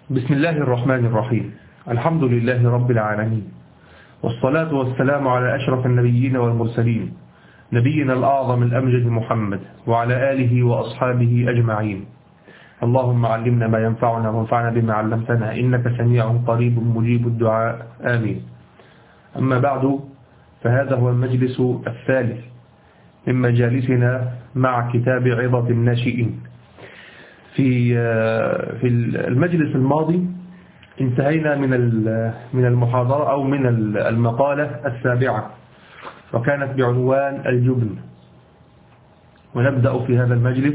بسم الله الرحمن الرحيم. الحمد لله رب العالمين، والصلاة والسلام على أشرف النبيين والمرسلين، نبينا الأعظم الأمجد محمد وعلى آله وأصحابه أجمعين. اللهم علمنا ما ينفعنا وانفعنا بما علمتنا، إنك سميع قريب مجيب الدعاء، آمين. أما بعد، فهذا هو المجلس الثالث من مجالسنا مع كتاب عظة الناشئين. في المجلس الماضي انتهينا من المحاضرة أو من المقالة السابعة، وكانت بعنوان الجبن. ونبدأ في هذا المجلس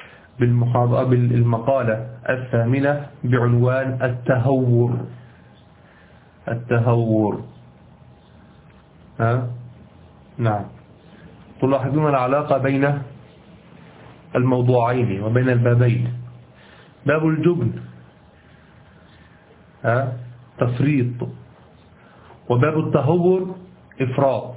بالمقالة الثامنة بعنوان التهور. نعم، تلاحظون العلاقة بين الموضوعين وبين البابين. باب الجبن تفريط، وباب التهور إفراط.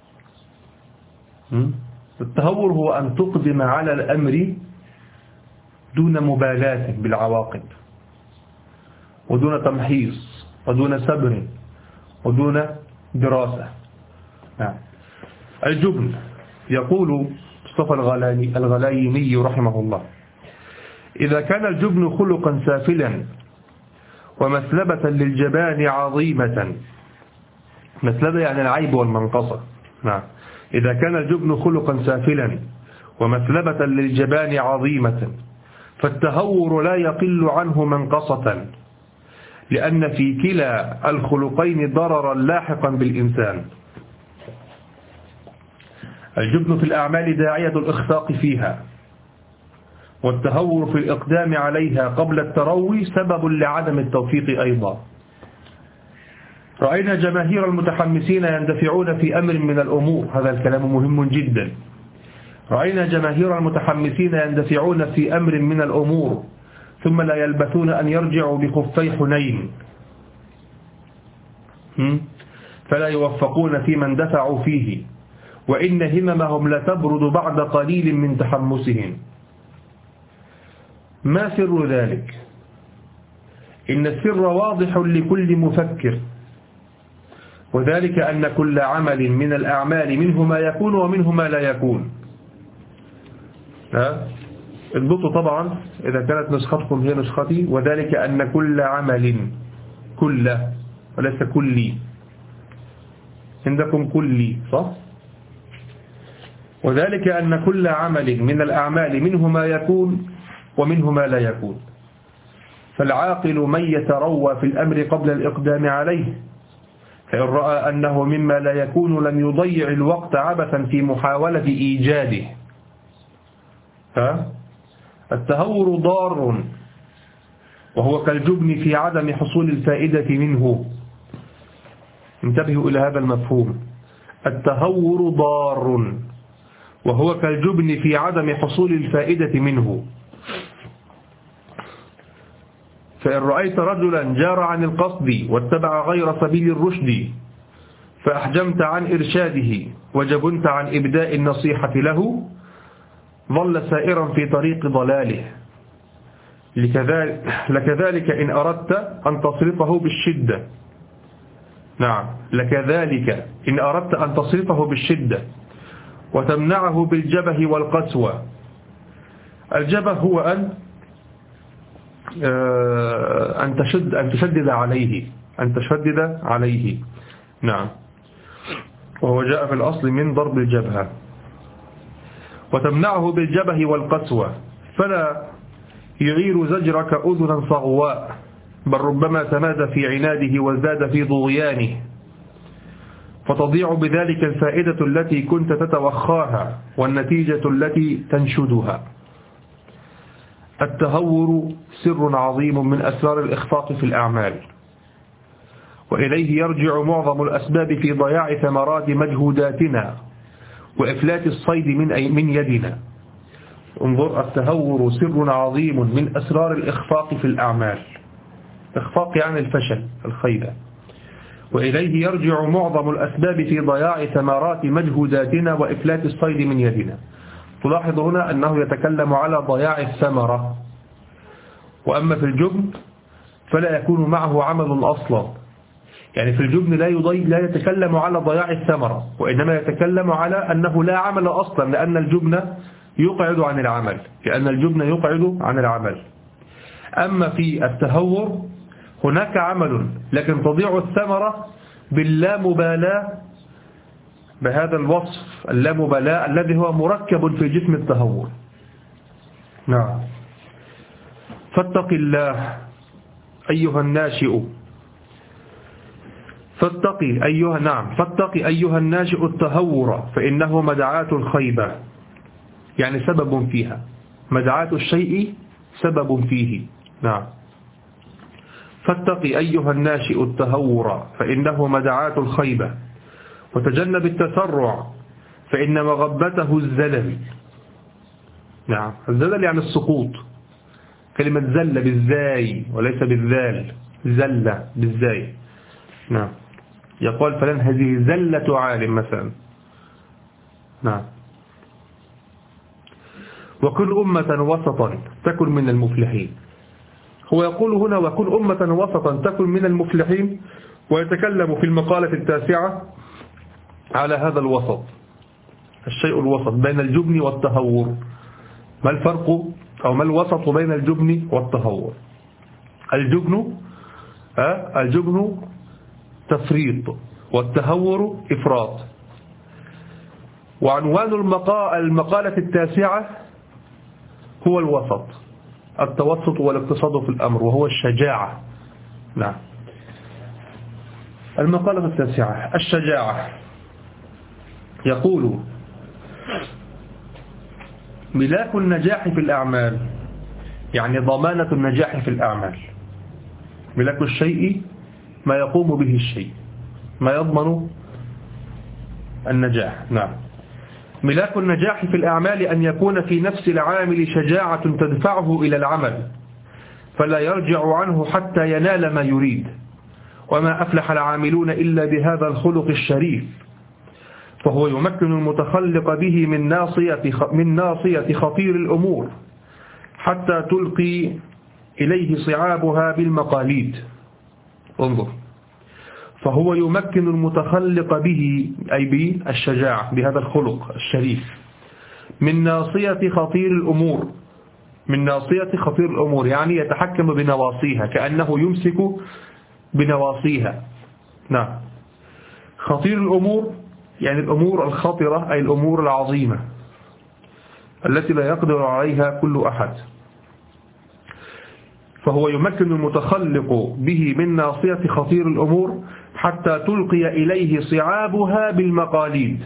التهور هو أن تقدم على الأمر دون مبالاة بالعواقب، ودون تمحيص، ودون صبر، ودون دراسة. الجبن، يقول مصطفى الغلايني رحمه الله: إذا كان الجبن خلقا سافلا ومثلبة للجبان عظيمة. مثلبة يعني العيب والمنقصة. إذا كان الجبن خلقا سافلا ومثلبة للجبان عظيمة، فالتهور لا يقل عنه منقصة، لأن في كلا الخلقين ضررا لاحقا بالإنسان. الجبن في الأعمال داعية الإخفاق فيها، والتهور في الإقدام عليها قبل التروي سبب لعدم التوفيق أيضا. رأينا جماهير المتحمسين يندفعون في أمر من الأمور، هذا الكلام مهم جدا. رأينا جماهير المتحمسين يندفعون في أمر من الأمور، ثم لا يلبثون أن يرجعوا بخفي حنين، فلا يوفقون في من دفعوا فيه، وإن هممهم لتبرد بعد قليل من تحمسهم. ما سر ذلك؟ إن السر واضح لكل مفكر، وذلك أن كل عمل من الأعمال منه ما يكون ومنه ما لا يكون. اضبطوا طبعا إذا كانت نسختكم هي نسختي، وذلك أن كل عمل، كل وليس كلي، عندكم كلي صح؟ وذلك أن كل عمل من الأعمال منه ما يكون ومنه ما لا يكون. فالعاقل من يتروى في الأمر قبل الإقدام عليه، فإن رأى أنه مما لا يكون لم يضيع الوقت عبثا في محاولة إيجاده. التهور ضار، وهو كالجبن في عدم حصول الفائدة منه. انتبهوا إلى هذا المفهوم. التهور ضار، وهو كالجبن في عدم حصول الفائدة منه. فإن رأيت رجلا جار عن القصد واتبع غير سبيل الرشد، فأحجمت عن إرشاده وجبنت عن إبداء النصيحة له، ظل سائرا في طريق ضلاله. لكذلك إن أردت أن تصرفه بالشدة. لكذلك إن أردت أن تصرفه بالشدة وتمنعه بالجبه والقسوة. الجبه هو أن تشدد عليه. وهو جاء في الأصل من ضرب الجبهة. وتمنعه بالجبه والقسوة، فلا يغير زجرك أذنا صغواء، بل ربما تماد في عناده وازداد في طغيانه، فتضيع بذلك الفائدة التي كنت تتوخاها والنتيجة التي تنشدها. التهور سر عظيم من أسرار الإخفاق في الأعمال، وإليه يرجع معظم الأسباب في ضياع ثمرات مجهوداتنا وإفلات الصيد من يدنا. انظر، التهور سر عظيم من أسرار الإخفاق في الأعمال. إخفاق يعني الفشل، الخيبة. وإليه يرجع معظم الأسباب في ضياع ثمرات مجهوداتنا وإفلات الصيد من يدنا. تلاحظ هنا أنه يتكلم على ضياع الثمرة. وأما في الجبن فلا يكون معه عمل أصلا. يعني في الجبن لا يتكلم على ضياع الثمرة، وإنما يتكلم على أنه لا عمل أصلا، لأن الجبن يقعد عن العمل. أما في التهور هناك عمل لكن تضيع الثمرة باللامبالاة، بهذا الوصف اللامبالاة الذي هو مركب في جسم التهور. نعم. فاتق الله أيها الناشئ، فاتقي أيها الناشئ التهور، فإنه مدعاة الخيبة، يعني سبب فيها، مدعاة الشيء سبب فيه. نعم. فاتقي أيها الناشئ التهور، فإنه مدعاة الخيبة، وتجنب التسرع، فإن مغبته الزلل. نعم. الزلل يعني السقوط، كلمة زل بالزاي وليس بالذال، زل بالزاي. نعم. يقول فلان هذه زلة عالم مثلا. نعم. وكن أمة وسطا تكن من المفلحين. هو يقول هنا وكن أمة وسطا تكن من المفلحين، ويتكلم في المقالة 9 على هذا الوسط، الشيء الوسط بين الجبن والتهور. ما الفرق أو ما الوسط بين الجبن والتهور؟ الجبن تفريط، والتهور إفراط. وعنوان المقالة 9 هو الوسط، التوسط والاقتصاد في الأمر، وهو الشجاعة. نعم. المقالة 9 الشجاعة. يقول ملاك النجاح في الأعمال، يعني ضمانة النجاح في الأعمال. ملاك الشيء ما يقوم به الشيء، ما يضمن النجاح. نعم. ملاك النجاح في الأعمال أن يكون في نفس العامل شجاعة تدفعه إلى العمل، فلا يرجع عنه حتى ينال ما يريد. وما أفلح العاملون إلا بهذا الخلق الشريف. فهو يمكن المتخلق به من ناصية خطير الأمور حتى تلقي إليه صعابها بالمقاليد. انظر، فهو يمكن المتخلق به أي بالشجاعة، بهذا الخلق الشريف، من ناصية خطير الأمور، يعني يتحكم بنواصيها كأنه يمسك بنواصيها. نعم. خطير الأمور يعني الأمور الخطرة، أي الأمور العظيمة التي لا يقدر عليها كل أحد. فهو يمكن المتخلق به من ناصية خطير الأمور حتى تلقي إليه صعابها بالمقاليد.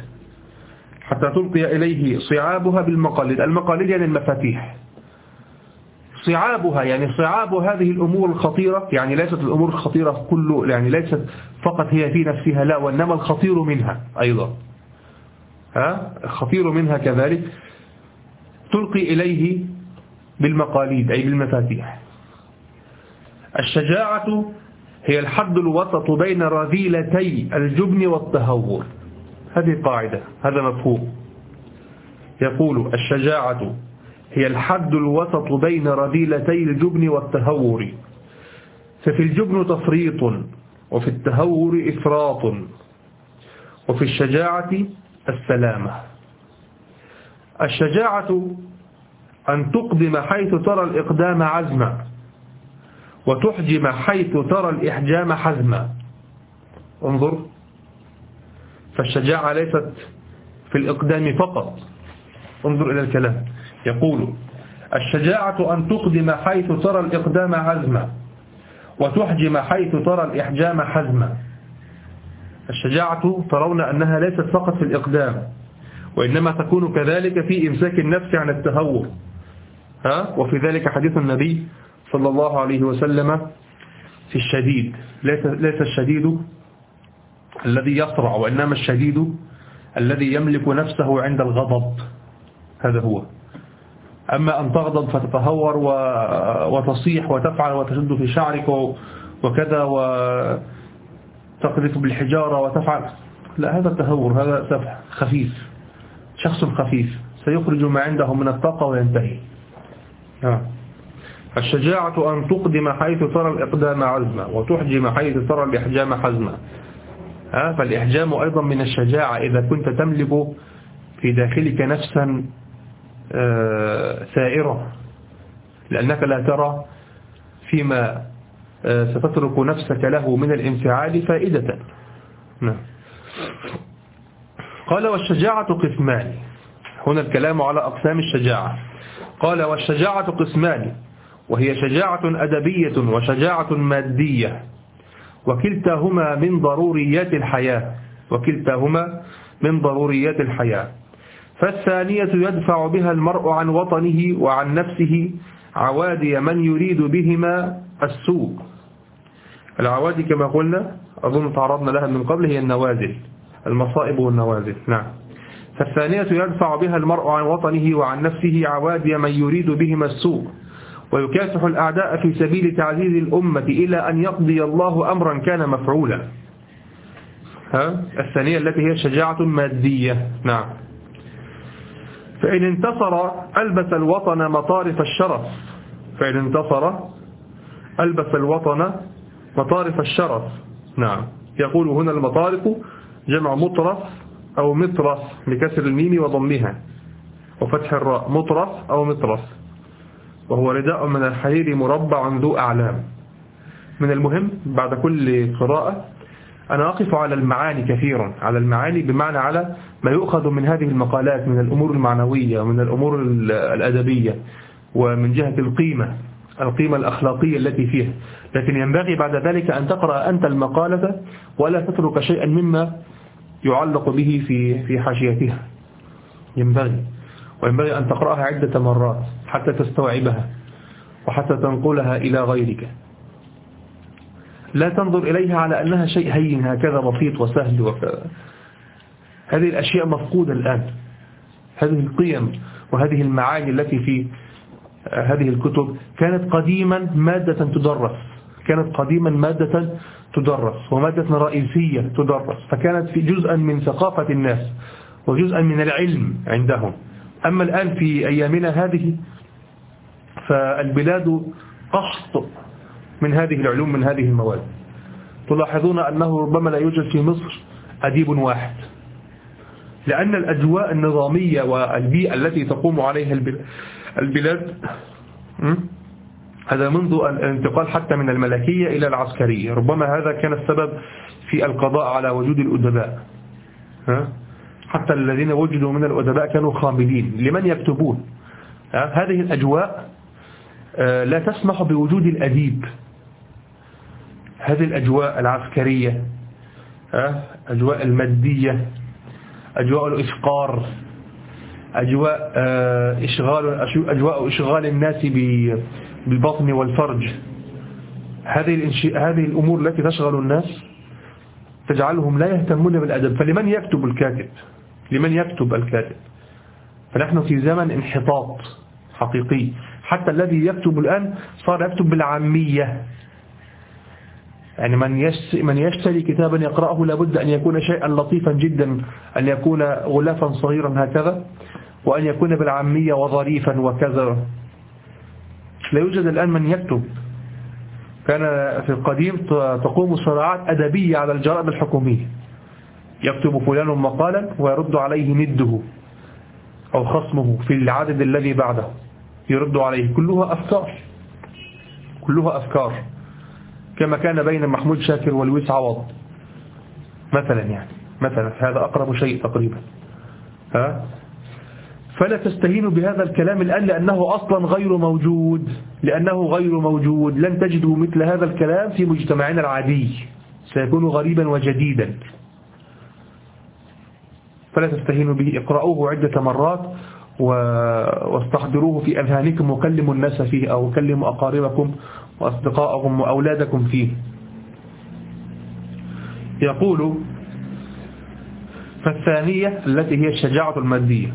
المقاليد يعني المفاتيح. صعابها يعني صعاب هذه الأمور الخطيرة، يعني ليست الأمور الخطيرة كله، يعني ليست فقط هي في نفسها، لا، وإنما الخطير منها أيضا. الخطير منها كذلك تلقي إليه بالمقاليد أي بالمفاتيح. الشجاعة هي الحد الوسط بين رذيلتي الجبن والتهور. هذه قاعدة، هذا مفهوم. يقول الشجاعة هي الحد الوسط بين رذيلتي الجبن والتهور، ففي الجبن تفريط، وفي التهور إفراط، وفي الشجاعة السلامة. الشجاعة أن تقدم حيث ترى الإقدام عزما، وتحجم حيث ترى الإحجام حزما. انظر، فالشجاعة ليست في الإقدام فقط. انظر إلى الكلام. يقول الشجاعة أن تقدم حيث ترى الإقدام عزما، وتحجم حيث ترى الإحجام حزما. الشجاعة ترون أنها ليست فقط في الإقدام، وإنما تكون كذلك في إمساك النفس عن التهور. وفي ذلك حديث النبي صلى الله عليه وسلم في الشديد. ليس الشديد الذي يصرع، وإنما الشديد الذي يملك نفسه عند الغضب، هذا هو. أما أن تغضب فتتهور وتصيح وتفعل وتشد في شعرك وكذا وتقذف بالحجارة وتفعل، لا، هذا التهور، هذا سفح خفيف، شخص خفيف سيخرج ما عنده من الطاقة وينتهي. الشجاعة أن تقدم حيث ترى الإقدام عزما وتحجم حيث ترى الإحجام حزما. فالإحجام أيضا من الشجاعة إذا كنت تملك في داخلك نفسا ثائرة، لأنك لا ترى فيما ستترك نفسك له من الانفعال فائدة. قال والشجاعة قسمان. هنا الكلام على أقسام الشجاعة. قال والشجاعة قسمان، وهي شجاعة أدبية وشجاعة مادية، وكلتاهما من ضروريات الحياة. فالثانية يدفع بها المرء عن وطنه وعن نفسه عوادي من يريد بهما السوء. العوادي كما قلنا أظن تعرضنا لها من قبل، هي النوازل، المصائب والنوازل. نعم. فالثانية يدفع بها المرء عن وطنه وعن نفسه عوادي من يريد بهما السوء، ويكافح الأعداء في سبيل تعزيز الأمة إلى أن يقضي الله أمرا كان مفعولا. الثانية التي هي شجاعة مادية. نعم. فإن انتصر ألبس الوطن مطارف الشرف. نعم. يقول هنا المطارف جمع مطرف أو مطرف بكسر الميم وضمها وفتح الراء، مطرف أو مطرف، وهو رداء من الحرير مربع ذو أعلام. من المهم بعد كل قراءة أنا أقف على المعاني كثيرا، على المعاني بمعنى على ما يؤخذ من هذه المقالات من الأمور المعنوية ومن الأمور الأدبية ومن جهة القيمة الأخلاقية التي فيها. لكن ينبغي بعد ذلك أن تقرأ أنت المقالة ولا تترك شيئا مما يعلق به في حاشيتها. وينبغي أن تقرأها عدة مرات حتى تستوعبها وحتى تنقلها إلى غيرك. لا تنظر إليها على أنها شيء هين هكذا بسيط وسهل وكذا. هذه الأشياء مفقودة الآن. هذه القيم وهذه المعاني التي في هذه الكتب كانت قديما مادة تدرس ومادة رئيسية تدرس، فكانت في جزءا من ثقافة الناس وجزءا من العلم عندهم. أما الآن في أيامنا هذه فالبلاد قحط من هذه العلوم، من هذه المواد. تلاحظون أنه ربما لا يوجد في مصر أديب واحد، لأن الأجواء النظامية والبيئة التي تقوم عليها البلاد، هذا منذ الانتقال حتى من الملكية إلى العسكرية، ربما هذا كان السبب في القضاء على وجود الأدباء. حتى الذين وجدوا من الأدباء كانوا خاملين لمن يكتبون. هذه الأجواء لا تسمح بوجود الأديب. هذه الأجواء العسكرية، أجواء المادية، أجواء الإفقار، أجواء إشغال الناس بالبطن والفرج، هذه الأمور التي تشغل الناس تجعلهم لا يهتمون بالأدب. فلمن يكتب الكاتب؟ فنحن في زمن انحطاط حقيقي. حتى الذي يكتب الآن صار يكتب بالعامية، يعني من يشتري كتابا يقرأه لابد أن يكون شيئا لطيفا جدا، أن يكون غلافا صغيرا هكذا، وأن يكون بالعامية وظريفا وكذا. لا يوجد الآن من يكتب. كان في القديم تقوم صراعات أدبية على الجرائد الحكومية، يكتب فلان مقالا ويرد عليه نده أو خصمه في العدد الذي بعده، يرد عليه. كلها أفكار كما كان بين محمود شاكر ولويس عوض مثلا، هذا أقرب شيء تقريبا. فلا تستهينوا بهذا الكلام الآن لأنه أصلا غير موجود. لن تجدوا مثل هذا الكلام في مجتمعنا العادي، سيكون غريبا وجديدا. فلا تستهينوا به، اقرأوه عدة مرات واستحضروه في أذهانكم وكلموا الناس فيه، أو كلموا أقاربكم وأصدقائكم وأولادكم فيه. يقول فالثانية التي هي الشجاعة المادية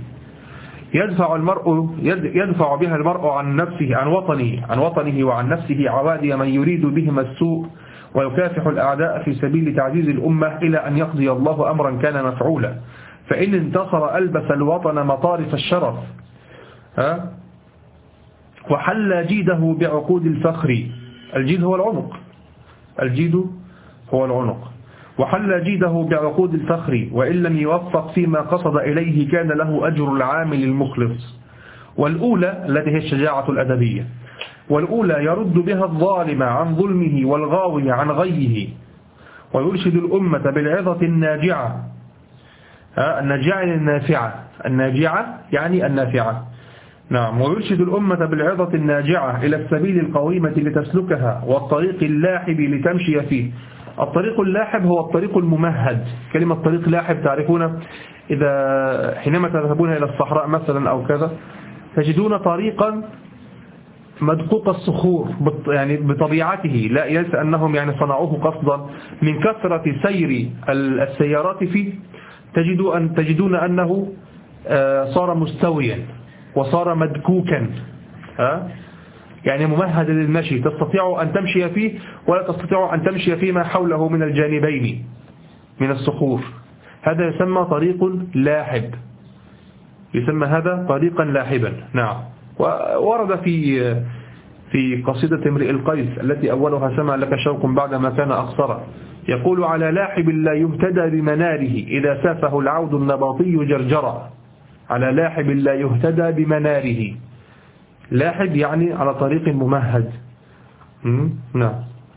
يدفع بها المرء عن نفسه عن وطنه وعن نفسه عوادي من يريد بهما السوء، ويكافح الأعداء في سبيل تعزيز الأمة إلى أن يقضي الله أمرا كان مفعولا. فإن انتصر ألبس الوطن مطارف الشرف، وحل جيده بعقود الفخر. الجيد هو العنق، الجيد هو العنق. وحل جيده بعقود الفخر، وإن لم يوفق فيما قصد إليه كان له أجر العامل المخلص. والأولى التي هي الشجاعة الأدبية، والأولى يرد بها الظالم عن ظلمه والغاوي عن غيه، ويرشد الأمة بالعظة الناجعة. الناجعة النافعة، الناجعة يعني النافعة. نعم. ويرشد الأمة بالعظة الناجعة إلى السبيل القويمة لتسلكها، والطريق اللاحب لتمشي فيه. الطريق اللاحب هو الطريق الممهد. كلمة طريق لاحب تعرفون إذا حينما تذهبون إلى الصحراء مثلا أو كذا، تجدون طريقا مدقوق الصخور يعني بطبيعته، لا ليس أنهم يعني صنعوه قصدا، من كثرة سير السيارات فيه تجدون أنه صار مستويا وصار مدكوكا، يعني ممهد للمشي، تستطيع أن تمشي فيه ولا تستطيع أن تمشي فيما حوله من الجانبين من الصخور. هذا يسمى طريق لاحب، يسمى هذا طريقا لاحبا. نعم. وورد في قصيدة امرئ القيس التي أولها سمع لك شوق بعدما كان أقصرا، يقول: على لاحب لا يهتدى بمناره إذا سافه العود النباطي جرجرا. على لاحب لا يهتدى بمناره، لاحب يعني على طريق ممهد. نعم.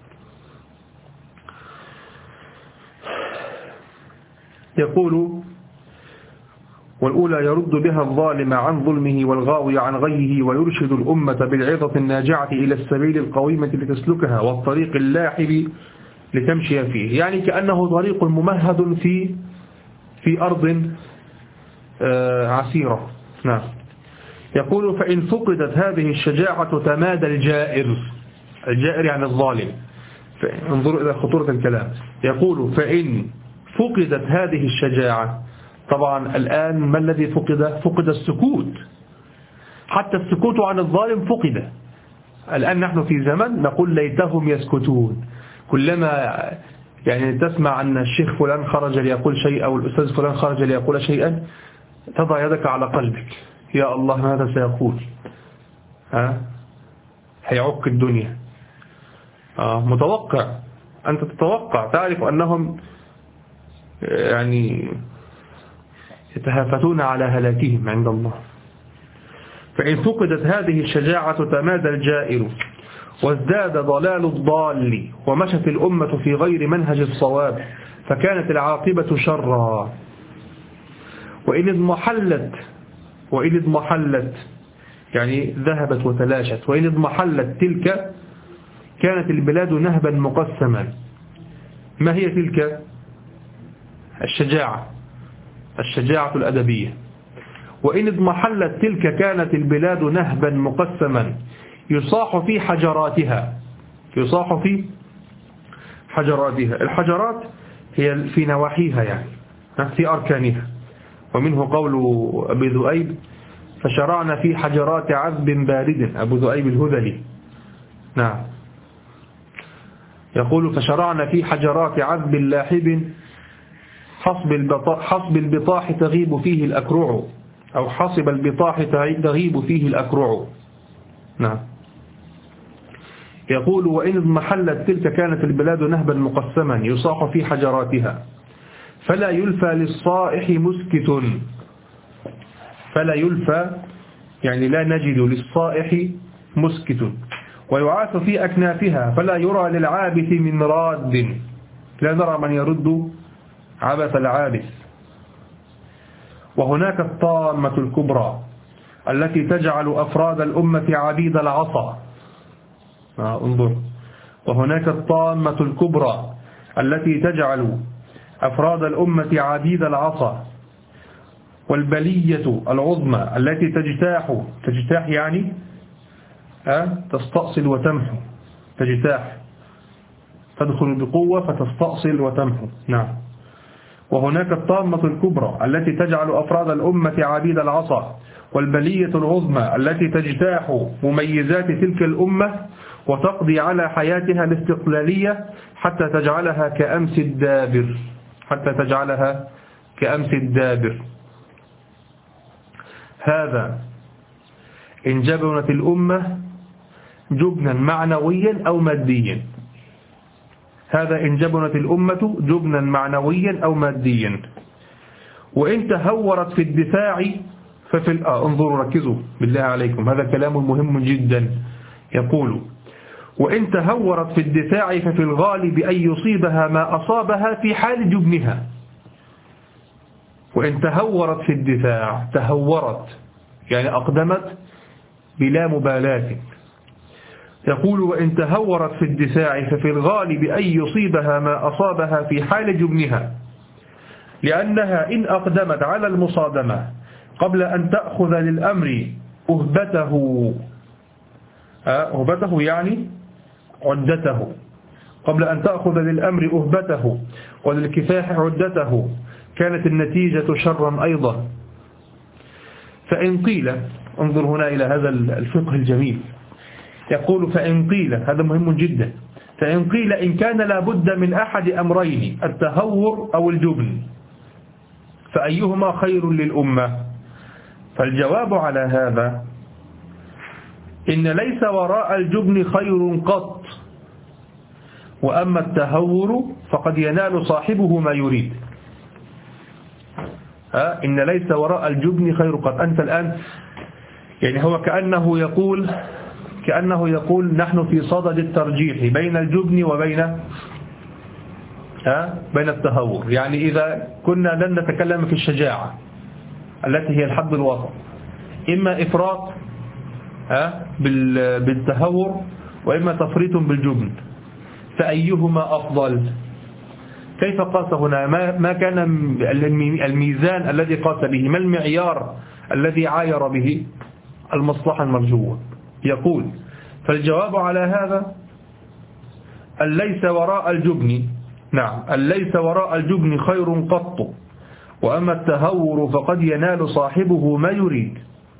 يقول: والأولى يرد بها الظالم عن ظلمه والغاوي عن غيه، ويرشد الأمة بالعظة الناجعة إلى السبيل القويمة لتسلكها، والطريق اللاحب لتمشي فيه. يعني كأنه طريق ممهد في أرض عسيرة. نعم. يقول: فإن فقدت هذه الشجاعة تمادى الجائر. الجائر يعني الظالم. انظروا إلى خطورة الكلام. يقول: فإن فقدت هذه الشجاعة. طبعا الآن ما الذي فقد؟ فقد السكوت، حتى السكوت عن الظالم فقد. الآن نحن في زمن نقول ليتهم يسكتون. كلما يعني تسمع أن الشيخ فلان خرج ليقول شيء أو الأستاذ فلان خرج ليقول شيئا، تضع يدك على قلبك: يا الله ماذا سيقول؟ هيعك الدنيا. متوقع، أنت تتوقع، تعرف أنهم يعني يتهافتون على هلاكهم عند الله. فإن فقدت هذه الشجاعة تمادى الجائر، وازداد ضلال الضال، ومشت الأمة في غير منهج الصواب، فكانت العاقبة شرا. وإن اضمحلت يعني ذهبت وتلاشت. وإن اضمحلت تلك كانت البلاد نهبا مقسما. ما هي تلك؟ الشجاعة الأدبية. وإن اضمحلت تلك كانت البلاد نهبا مقسما، يصاح في حجراتها. الحجرات هي في نواحيها يعني في أركانها. ومنه قول أبي ذؤيب: فشرعنا في حجرات عذب بارد. أبو ذؤيب الهذلي. نعم. يقول: فشرعنا في حجرات عذب لاحب، حصب البطاح تغيب فيه الأكرع، أو حصب البطاح تغيب فيه الأكرع. نعم. يقول: وإن اضمحلت تلك كانت البلاد نهبا مقسما، يصاح في حجراتها، فلا يلفى للصائح مسكت. فلا يلفى يعني لا نجد للصائح مسكت، ويعاث في أكنافها، فلا يرى للعابث من راد. لا نرى من يرد عبث العابث. وهناك الطامة الكبرى التي تجعل أفراد الأمة عبيد العصا. انظر: وهناك الطامة الكبرى التي تجعل أفراد الأمة عبيد العصا، والبلية العظمى التي تجتاح يعني تستأصل وتمحو. تجتاح، تدخل بقوة فتستأصل وتمحو. نعم. وهناك الطامة الكبرى التي تجعل أفراد الأمة عبيد العصا، والبلية العظمى التي تجتاح مميزات تلك الأمة وتقضي على حياتها الاستقلالية حتى تجعلها كأمس الدابر. هذا إن جبنت الأمة جبنا معنويا أو ماديا. هذا إن جبنت الأمة جبنا معنويا أو ماديا. وإن تهورت في الدفاع ففي انظروا ركزوا بالله عليكم، هذا كلام مهم جدا. يقول: وإن تهورت في الدفاع ففي الغالب أن يصيبها ما أصابها في حال جبنها. وإن تهورت في الدفاع، تهورت يعني أقدمت بلا مبالاة. يقول: وإن تهورت في الدفاع ففي الغالب أن يصيبها ما أصابها في حال جبنها، لأنها إن أقدمت على المصادمة قبل أن تأخذ للأمر أهبته يعني عدته، قبل أن تأخذ للأمر أهبته وللكفاح عدته، كانت النتيجة شرا أيضا. فإن قيل، انظر هنا إلى هذا الفقه الجميل، يقول: فإن قيل، هذا مهم جدا، فإن قيل إن كان لابد من أحد أمرين، التهور أو الجبن، فأيهما خير للأمة؟ فالجواب على هذا: إن ليس وراء الجبن خير قط، وأما التهور فقد ينال صاحبه ما يريد. إن ليس وراء الجبن خير قط. أنت الآن يعني هو كأنه يقول نحن في صدد الترجيح بين الجبن وبين بين التهور. يعني إذا كنا لن نتكلم في الشجاعة التي هي الحد الوسط، إما إفراط بالتهور وإما تفريط بالجبن، فأيهما أفضل؟ كيف قاس هنا؟ ما كان الميزان الذي قاس به؟ ما المعيار الذي عاير به المصلحة المرجوة؟ يقول: فالجواب على هذا أن ليس وراء الجبن، نعم، أن ليس وراء الجبن خير قط، وأما التهور فقد ينال صاحبه ما يريد.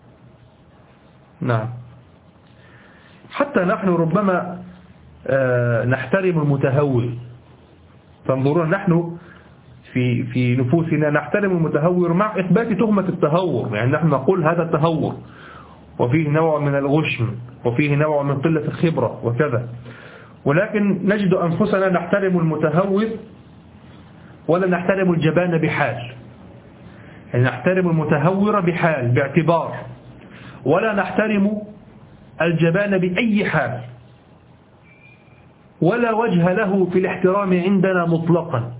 نعم، حتى نحن ربما نحترم المتهور. فانظرون، نحن في نفوسنا نحترم المتهور مع إثبات تهمة التهور، يعني نحن نقول هذا التهور وفيه نوع من الغشم وفيه نوع من قلة الخبرة وكذا، ولكن نجد أنفسنا نحترم المتهور ولا نحترم الجبان بحال. يعني نحترم المتهور بحال باعتبار، ولا نحترم الجبان بأي حال، ولا وجه له في الاحترام عندنا مطلقا.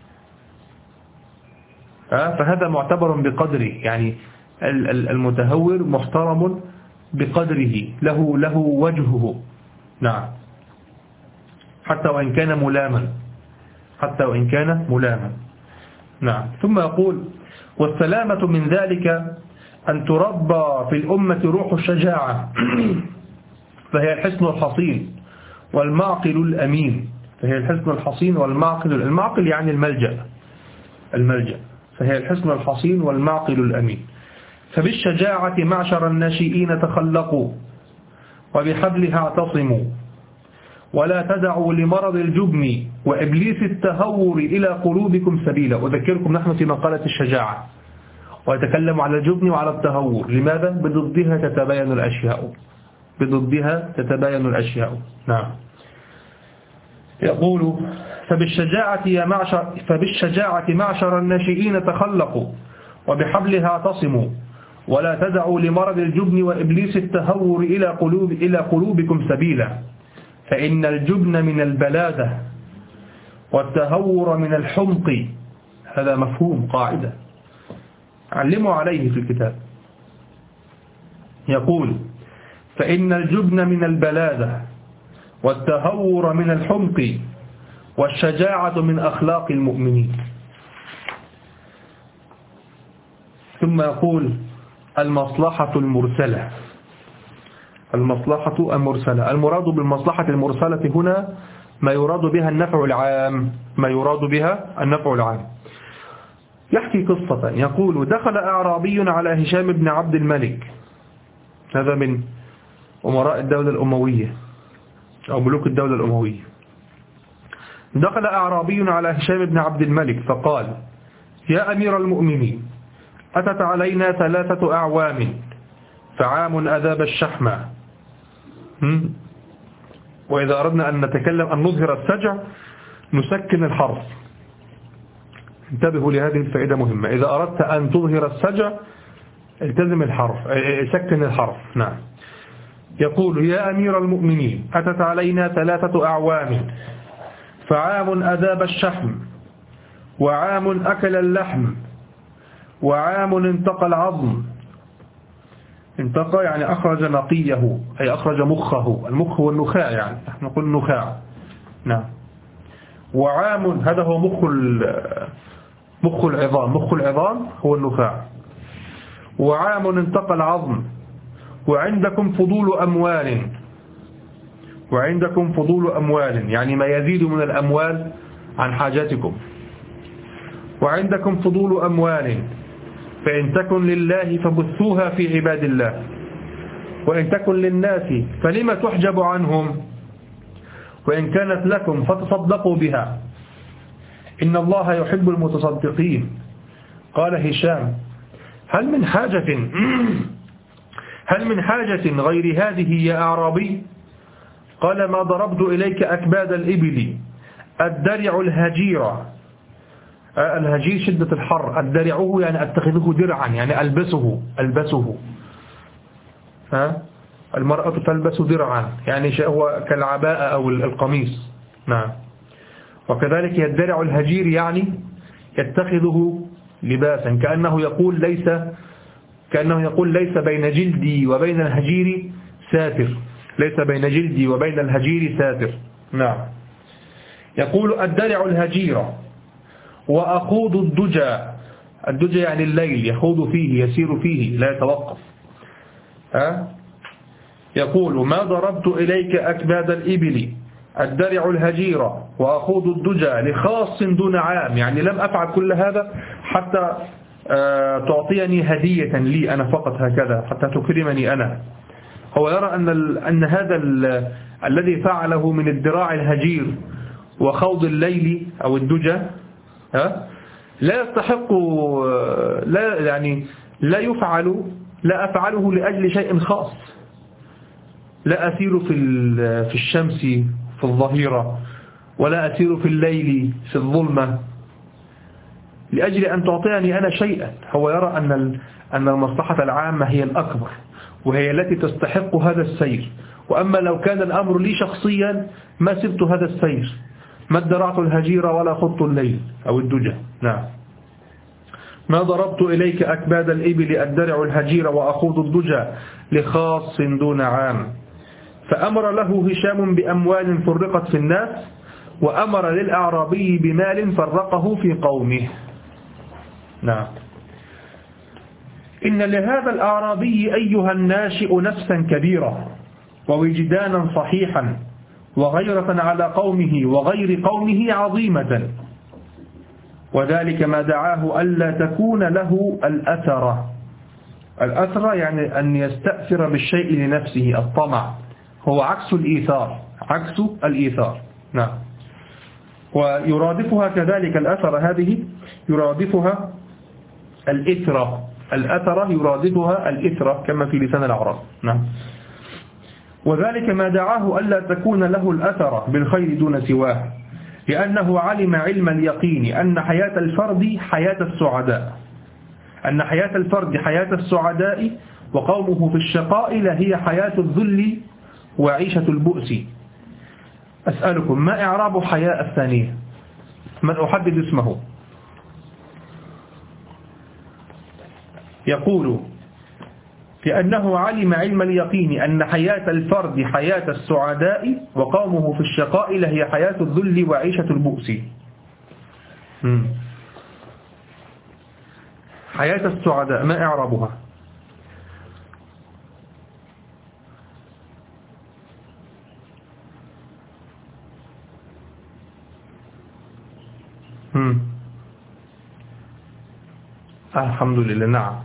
فهذا معتبر بقدره، يعني المتهور محترم بقدره، له وجهه. نعم، حتى وإن كان ملاما. نعم. ثم يقول: والسلامة من ذلك أن تربى في الأمة روح الشجاعة فهي الحصن الحصين والمعقل الأمين. المعقل يعني الملجأ، فهي الحصن الحصين والمعقل الأمين. فبالشجاعة معشر الناشئين تخلقوا، وبحبلها اعتصموا، ولا تدعوا لمرض الجبن وإبليس التهور إلى قلوبكم سبيلا. أذكركم نحن في مقالة الشجاعة، ويتكلم على الجبن وعلى التهور. لماذا؟ بضدها تتباين الأشياء. نعم. يقول: فبالشجاعة معشر الناشئين تخلقوا، وبحبلها اعتصموا، ولا تدعوا لمرض الجبن وإبليس التهور إلى قلوبكم سبيلا، فإن الجبن من البلادة والتهور من الحمق. هذا مفهوم، قاعدة علموا عليه في الكتاب. يقول: فإن الجبن من البلادة والتهور من الحمق، والشجاعة من أخلاق المؤمنين. ثم يقول: المصلحة المرسلة. المراد بالمصلحة المرسلة هنا ما يراد بها النفع العام. يحكي قصة، يقول: دخل أعرابي على هشام بن عبد الملك، هذا من أمراء الدولة الأموية أو ملوك الدولة الأموية. دخل أعرابي على هشام بن عبد الملك فقال: يا أمير المؤمنين، أتت علينا 3 أعوام فعام أذاب الشحم. وإذا أردنا أن نتكلم أن نظهر السجع نسكن الحرف. انتبهوا لهذه الفائدة مهمة. إذا أردت أن تظهر السجع التزم الحرف، سكن الحرف. نعم. يقول: يا أمير المؤمنين، أتت علينا 3 أعوام، فعام أذاب الشحم، وعام أكل اللحم، وعام انتقى العظم. انتقى يعني أخرج نقيه، أي أخرج مخه. المخ هو النخاع، يعني نحن نقول النخاع. نعم. وعام هذا هو مخ العظام. مخ العظام هو النخاع. وعام انتقى العظم، وعندكم فضول أموال. وعندكم فضول أموال يعني ما يزيد من الأموال عن حاجاتكم. وعندكم فضول أموال، فإن تكن لله فبثوها في عباد الله، وإن تكن للناس فلما تحجب عنهم، وإن كانت لكم فتصدقوا بها، إن الله يحب المتصدقين. قال هشام: هل من حاجة غير هذه يا أعرابي؟ قال: ما ضربت إليك أكباد الإبل، الدرع الهجيرة. الهجير شدة الحر، الدرعه يعني أتخذه درعا، يعني ألبسه. المرأة تلبس درعا يعني هو كالعباءة أو القميص. نعم. وكذلك الدرع الهجير يعني يتخذه لباسا، كأنه يقول ليس بين جلدي وبين الهجير ساتر. ليس بين جلدي وبين الهجير ساتر. نعم. يقول: الدرع الهجيرة، وأخوض الدجى. الدجى يعني الليل، يخوض فيه، يسير فيه، لا يتوقف. يقول: ما ضربت إليك أكباد الإبل، الدرع الهجيرة، وأخوض الدجى لخاص دون عام. يعني لم أفعل كل هذا حتى تعطيني هدية لي أنا فقط، هكذا حتى تكرمني أنا. هو يرى أن هذا الذي فعله من الدراع الهجير وخوض الليل أو الدجى لا يستحق، لا أفعله لأجل شيء خاص. لا أسير في الشمس في الظهيرة، ولا أسير في الليل في الظلمة لأجل أن تعطيني أنا شيئا. هو يرى أن المصلحة العامة هي الأكبر، وهي التي تستحق هذا السير. وأما لو كان الأمر لي شخصيا ما سبت هذا السير، ما ادرعت الهجير ولا خضت الليل أو الدجى. نعم. ما ضربت إليك أكباد الإبل، الدرع الهجير، وأخوض الدجى لخاص دون عام. فأمر له هشام بأموال فرقت في الناس، وأمر للأعرابي بمال فرقه في قومه. نعم. إن لهذا الأعرابي أيها الناشئ نفسا كبيرة، ووجدانا صحيحا، وغيرة على قومه وغير قومه عظيمة، وذلك ما دعاه ألا تكون له الأثر. الأثر يعني أن يستأثر بالشيء لنفسه، الطمع هو عكس الإيثار. نعم. ويرادفها كذلك الأثر، هذه يرادفها الإثر. الأثر يرادفها الإثر كما في لسان العرب. نعم. وذلك ما دعاه ألا تكون له الأثر بالخير دون سواه، لأنه علم علم اليقين أن حياة الفرد حياة السعداء، وقومه في الشقاء لهي حياة الذل وعيشة البؤس. أسألكم ما إعراب حياة الثانية؟ من أحدد اسمه؟ يقول: لأنه علم علم اليقين أن حياة الفرد حياة السعداء، وقومه في الشقاء لهي حياة الذل وعيشة البؤس. حياة السعداء ما إعرابها؟ الحمد لله. نعم.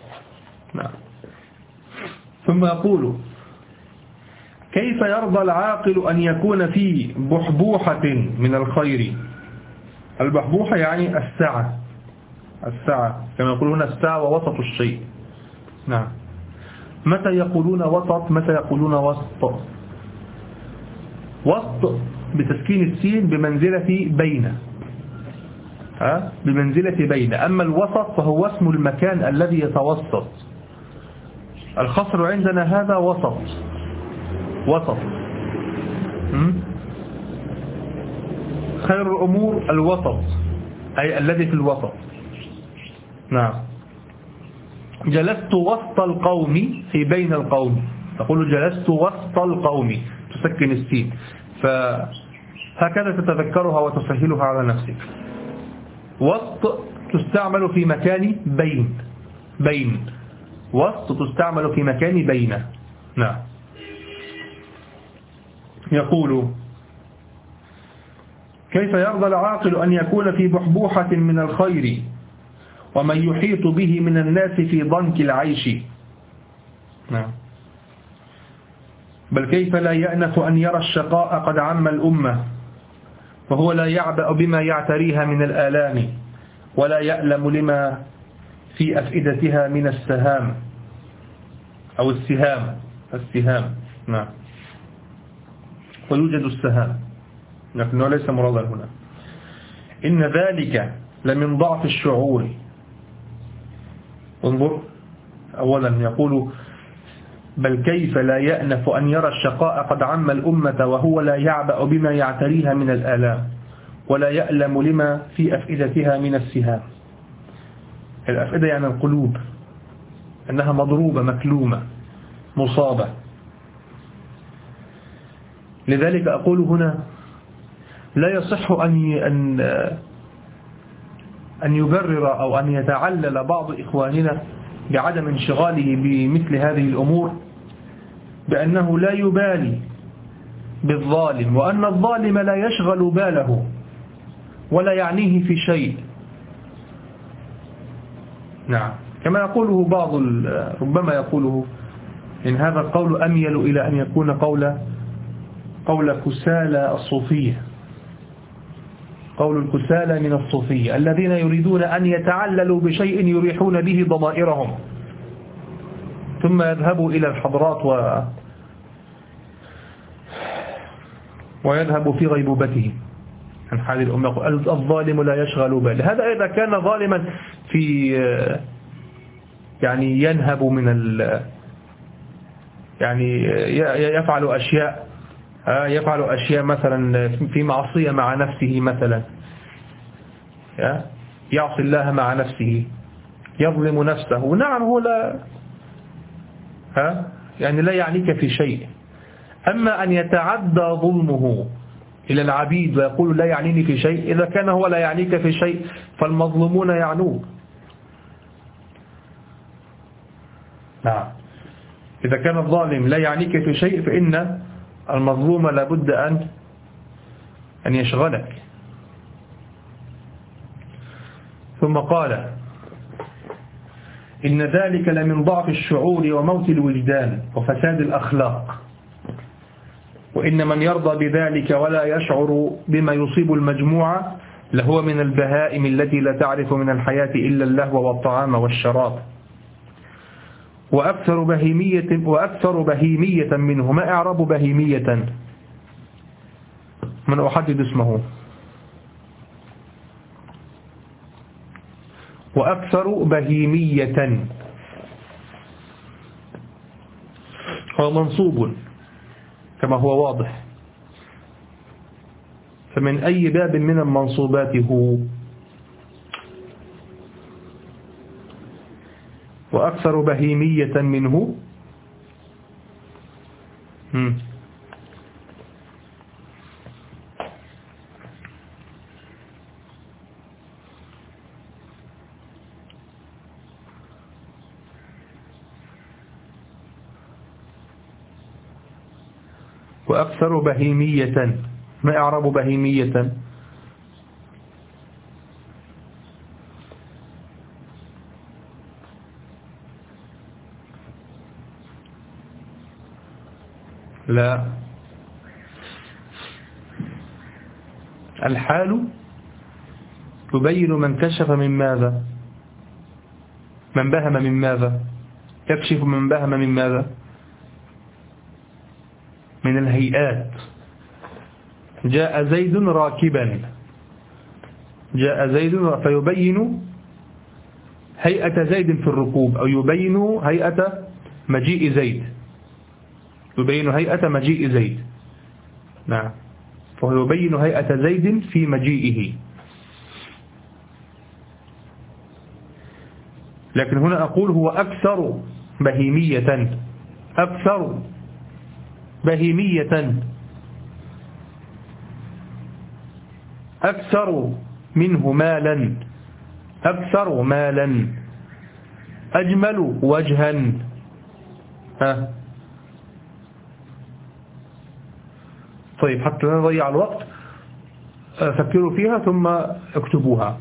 ثم يقول: كيف يرضى العاقل أن يكون في بحبوحة من الخير؟ البحبوحة يعني السعة كما يقول هنا السعة ووسط الشيء. نعم. متى يقولون وسط، متى يقولون وسط؟ وسط بتسكين السين بمنزلة بين، بمنزلة بين. أما الوسط فهو اسم المكان الذي يتوسط. الخصر عندنا هذا وسط، وسط. خير الأمور الوسط، أي الذي في الوسط. نعم. جلست وسط القوم في بين القوم، تقول جلست وسط القوم، تسكن السين. فهكذا تتذكرها وتسهلها على نفسك. وسط تستعمل في مكان بين، بين. وسط تستعمل في مكان بين. نعم. يقول كيف يرضى العاقل أن يكون في بحبوحة من الخير ومن يحيط به من الناس في ضنك العيش. نعم. بل كيف لا يأنف أن يرى الشقاء قد عم الأمة وهو لا يعبأ بما يعتريها من الآلام ولا يألم لما في أفئدتها من السهام أو السهام، السهام. نعم. ويوجد السهام لكنه ليس مرادا هنا. إن ذلك لمن ضعف الشعور. انظر، أولا يقول بل كيف لا يأنف أن يرى الشقاء قد عم الأمة وهو لا يعبأ بما يعتريها من الآلام ولا يألم لما في أفئدتها من السهام. الأفئدة يعني القلوب، أنها مضروبة مكلومة مصابة. لذلك أقول هنا لا يصح أن يبرر أو أن يتعلل بعض إخواننا بعدم انشغاله بمثل هذه الأمور بأنه لا يبالي بالظالم، وأن الظالم لا يشغل باله ولا يعنيه في شيء. نعم. كما يقوله بعض، ربما يقوله إن هذا القول أميل إلى أن يكون قول كسالى الصوفية، قول الكسالى من الصوفية الذين يريدون أن يتعللوا بشيء يريحون به ضمائرهم ثم يذهبوا إلى الحضرات ويذهبوا في غيبوبتهم عن حال الأمة. الظالم لا يشغل باله. هذا إذا كان ظالما في يعني ينهب من يعني يفعل أشياء مثلا في معصية مع نفسه، مثلا يعصي الله مع نفسه، يظلم نفسه. نعم، هو لا يعني لا يعنيك في شيء. أما أن يتعدى ظلمه إلى العبيد ويقول لا يعنيني في شيء، إذا كان هو لا يعنيك في شيء فالمظلومون يعنوك. نعم. إذا كان الظالم لا يعنيك في شيء فإن المظلوم لابد أن يشغلك. ثم قال إن ذلك لمن ضعف الشعور وموت الوجدان وفساد الأخلاق، وإن من يرضى بذلك ولا يشعر بما يصيب المجموعة لهو من البهائم التي لا تعرف من الحياة إلا اللهو والطعام والشراب. وأكثر بهيمية منه. ما إعراب بهيمية؟ من أحدد اسمه. وأكثر بهيمية هو منصوب كما هو واضح، فمن أي باب من المنصوبات هو؟ وأكثر بهيمية منه. وأكثر بهيمية. ما إعراب بهيمية؟ لا، الحال تبين من كشف من ماذا؟ من بهم من ماذا؟ يكشف من بهم من ماذا؟ من الهيئات. جاء زيد راكبا، جاء زيد فيبين هيئة زيد في الركوب، أو يبين هيئة مجيء زيد، يبين هيئة مجيء زيد. نعم، فهو يبين هيئة زيد في مجيئه. لكن هنا أقول هو أكثر بهيمية، أكثر بهيمية، أكثر منه مالا، أكثر مالا، أجمل وجها. طيب، حتى لا نضيع الوقت فكروا فيها ثم اكتبوها.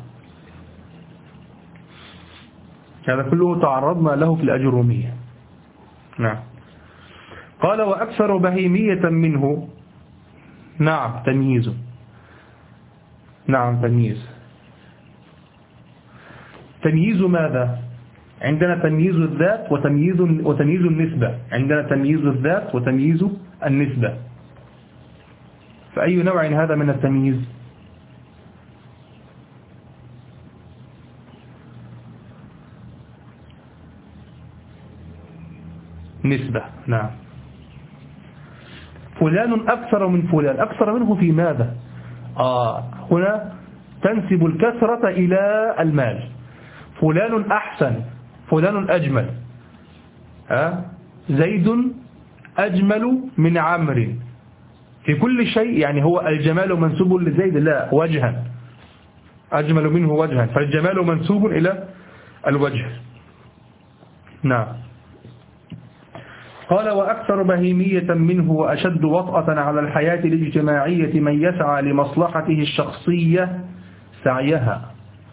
هذا كله تعرضنا له في الأجرومية. نعم. قال وأكثر بهيمية منه. نعم، تمييز. نعم، تمييز. تمييز ماذا؟ عندنا تمييز الذات وتمييز النسبة. عندنا تمييز الذات وتمييز النسبة. فأي نوع هذا من التمييز؟ نسبة. نعم. فلان أكثر من فلان، أكثر منه في ماذا؟ هنا تنسب الكثرة إلى المال. فلان أحسن، فلان أجمل. زيد أجمل من عمرو في كل شيء، يعني هو الجمال منسوب لزيد؟ لا، وجها، أجمل منه وجها، فالجمال منسوب إلى الوجه. نعم. قال وأكثر بهيمية منه وأشد وطأة على الحياة الاجتماعية من يسعى لمصلحته الشخصية سعيها.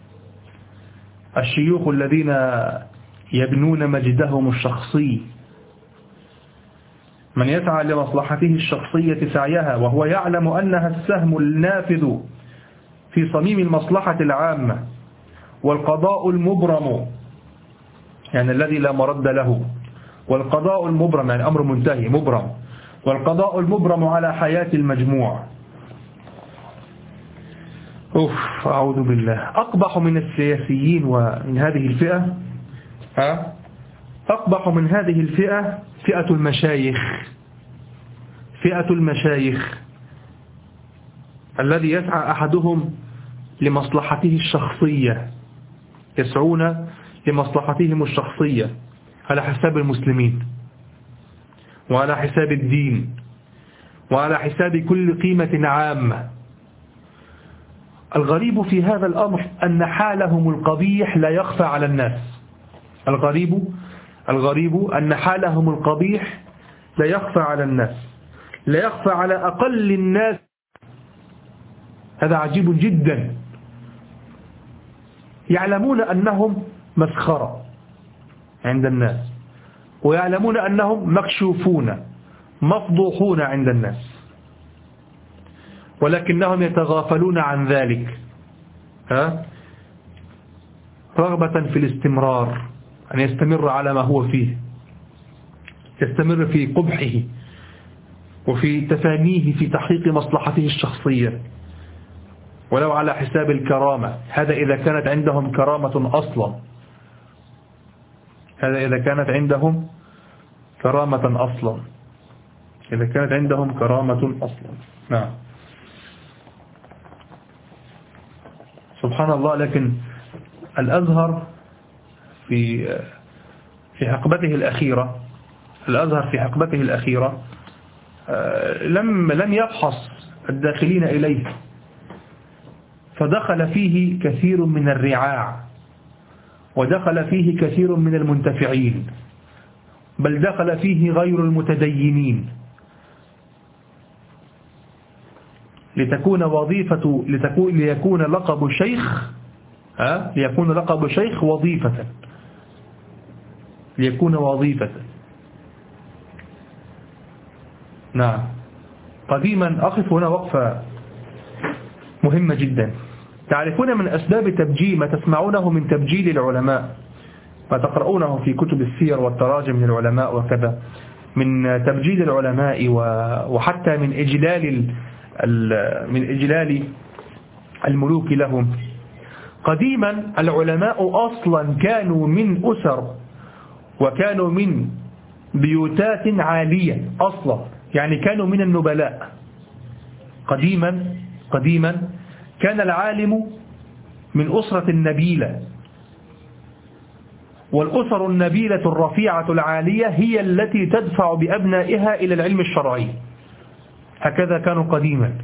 الشيوخ الذين يبنون مجدهم الشخصي، من يسعى لمصلحته الشخصية سعيها وهو يعلم أنها السهم النافذ في صميم المصلحة العامة، والقضاء المبرم يعني الذي لا مرد له، والقضاء المبرم يعني أمر منتهي مبرم، والقضاء المبرم على حياة المجموع. أعوذ بالله. أقبح من السياسيين ومن هذه الفئة، أقبح من هذه الفئة فئة المشايخ. فئة المشايخ الذي يسعى أحدهم لمصلحته الشخصية، يسعون لمصلحتهم الشخصية على حساب المسلمين وعلى حساب الدين وعلى حساب كل قيمة عامة. الغريب في هذا الأمر أن حالهم القبيح لا يخفى على الناس. الغريب أن حالهم القبيح لا يخفى على الناس، لا يخفى على أقل الناس. هذا عجيب جدا. يعلمون أنهم مسخرة عند الناس، ويعلمون أنهم مكشوفون مفضوحون عند الناس، ولكنهم يتغافلون عن ذلك رغبة في الاستمرار، أن يستمر على ما هو فيه، يستمر في قبحه وفي تفانيه في تحقيق مصلحته الشخصية ولو على حساب الكرامة. هذا إذا كانت عندهم كرامة أصلا، هذا إذا كانت عندهم كرامة أصلا، إذا كانت عندهم كرامة أصلا. نعم، سبحان الله. لكن الأزهر في حقبته الأخيرة، الأزهر في حقبته الأخيرة لم يفحص الداخلين إليه، فدخل فيه كثير من الرعاع، ودخل فيه كثير من المنتفعين، بل دخل فيه غير المتدينين، ليكون لقب شيخ ليكون لقب شيخ وظيفة، ليكون وظيفة. نعم. قديما أقف هنا وقفة مهمة جدا. تعرفون من أسباب تبجيل ما تسمعونه من تبجيل العلماء ما تقرؤونه في كتب السير والتراجم من العلماء وكذا، من تبجيل العلماء وحتى من إجلال الملوك لهم. قديما العلماء أصلا كانوا من أسر وكانوا من بيوتات عالية أصلا، يعني كانوا من النبلاء. قديما كان العالم من أسرة نبيلة، والأسر النبيلة الرفيعة العالية هي التي تدفع بأبنائها إلى العلم الشرعي. هكذا كانوا قديما.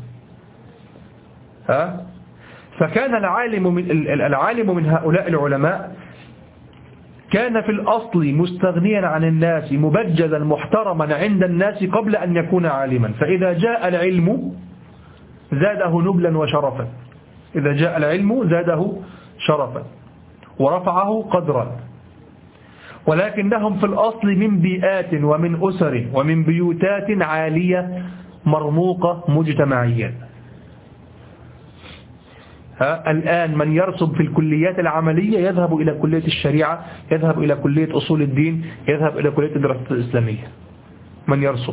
فكان العالم من هؤلاء العلماء كان في الأصل مستغنيا عن الناس، مبجلا محترما عند الناس قبل أن يكون عالما. فإذا جاء العلم زاده نبلا وشرفا، إذا جاء العلم زاده شرفا ورفعه قدرا. ولكنهم في الأصل من بيئات ومن أسر ومن بيوتات عالية مرموقة مجتمعيا. الآن من يرسب في الكليات العملية يذهب إلى كلية الشريعة، يذهب إلى كلية أصول الدين، يذهب إلى كلية الدراسات الإسلامية. من يرسب،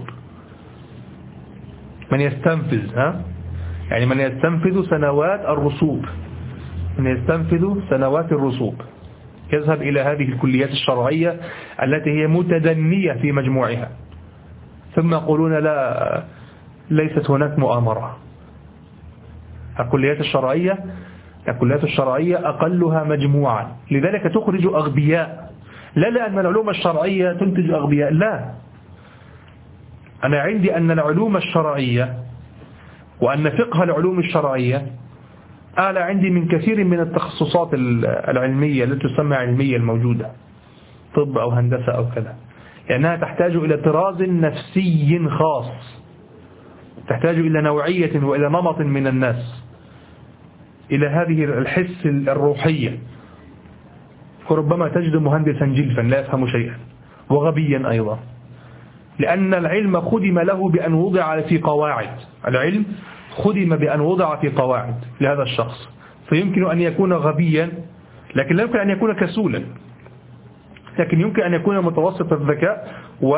من يستنفذ، يعني من يستنفذ سنوات الرسوب، من يستنفذ سنوات الرسوب يذهب إلى هذه الكليات الشرعية التي هي متدنية في مجموعها، ثم يقولون لا، ليست هناك مؤامرة. الكليات الشرعية أقلها مجموعا، لذلك تخرج أغبياء. لا لأن العلوم الشرعية تنتج أغبياء، لا، أنا عندي أن العلوم الشرعية وأن فقه العلوم الشرعية أعلى عندي من كثير من التخصصات العلمية التي تسمى علمية الموجودة، طب أو هندسة أو كذا، لأنها تحتاج إلى طراز نفسي خاص، تحتاج إلى نوعية وإلى نمط من الناس، إلى هذه الحس الروحية. فربما تجد مهندسا جلفا لا يفهم شيئا وغبيا أيضا، لأن العلم خدم له بأن وضع في قواعد، العلم خدم بأن وضع في قواعد لهذا الشخص، فيمكن أن يكون غبيا لكن لا يمكن أن يكون كسولا، لكن يمكن أن يكون متوسط الذكاء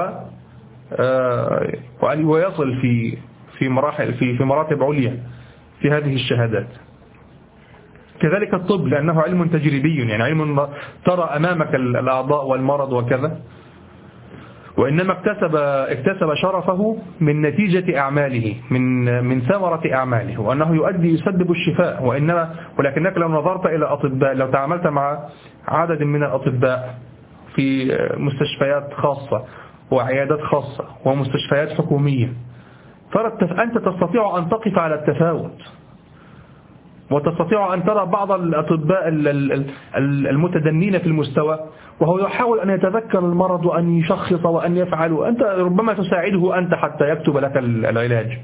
ويصل في مراتب عليا في هذه الشهادات. كذلك الطب، لأنه علم تجريبي، يعني علم ترى أمامك الأعضاء والمرض وكذا، وإنما اكتسب شرفه من نتيجة أعماله، من ثمرة أعماله، وأنه يسبب الشفاء. ولكنك لو نظرت إلى أطباء، لو تعاملت مع عدد من الأطباء في مستشفيات خاصة وعيادات خاصة ومستشفيات حكومية، أنت تستطيع أن تقف على التفاوت، وتستطيع أن ترى بعض الأطباء المتدنين في المستوى وهو يحاول أن يتذكر المرض وأن يشخص وأن يفعل، أنت ربما تساعده أنت حتى يكتب لك العلاج.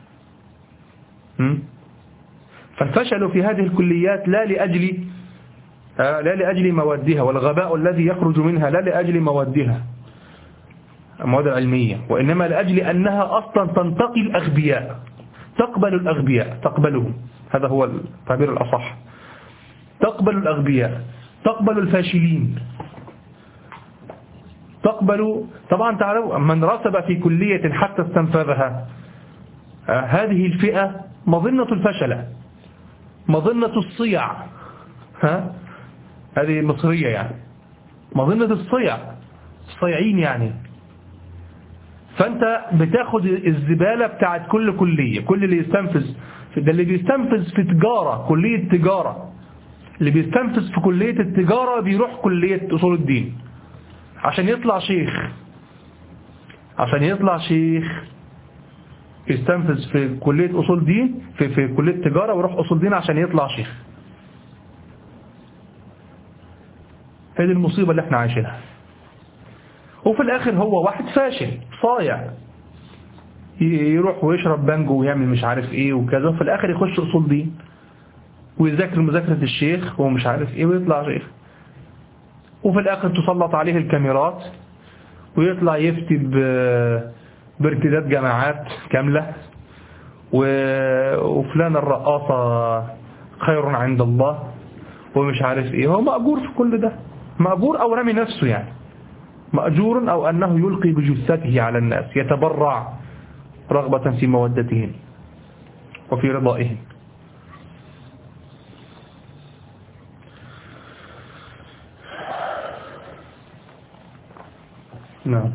فالفشل في هذه الكليات لا لأجل موادها، والغباء الذي يخرج منها لا لأجل موادها، المواد العلمية، وإنما لأجل أنها أصلا تنتقي الأغبياء، تقبل الأغبياء، تقبلهم، هذا هو التعبير الأصح، تقبل الأغبياء، تقبل الفاشلين، تقبل. طبعا تعرفوا من رسب في كلية حتى استنفذها، هذه الفئة مظنة الفشلة، مظنة الصيع، هذه مصرية يعني، مظنة الصيعين يعني. فأنت بتاخد الزبالة بتاعت كل كلية، كل اللي يستنفذ ده، اللي بيستنفذ في تجارة، كلية تجارة، اللي بيستنفذ في كلية التجارة بيروح كلية أصول الدين عشان يطلع شيخ، يستنفذ في كلية أصول دين، في كلية تجارة، ويروح أصول دين عشان يطلع شيخ. هذه المصيبة اللي احنا عايشينها. وفي الآخر هو واحد فاشل صايع، يروح ويشرب بانجو ويعمل مش عارف ايه وكذا، وفي الآخر يخش أصول دين ويذاكر مذاكرة الشيخ ومش عارف ايه ويطلع شيخ، وفي الآخر تسلط عليه الكاميرات ويطلع يفتي بارتداد جماعات كاملة، وفلان الرقاصة خير عند الله ومش عارف ايه، هو مأجور في كل ده، مأجور أو رمي نفسه يعني، مأجور أو أنه يلقي بجثته على الناس يتبرع رغبة في مودتهم وفي رضائهم. نعم.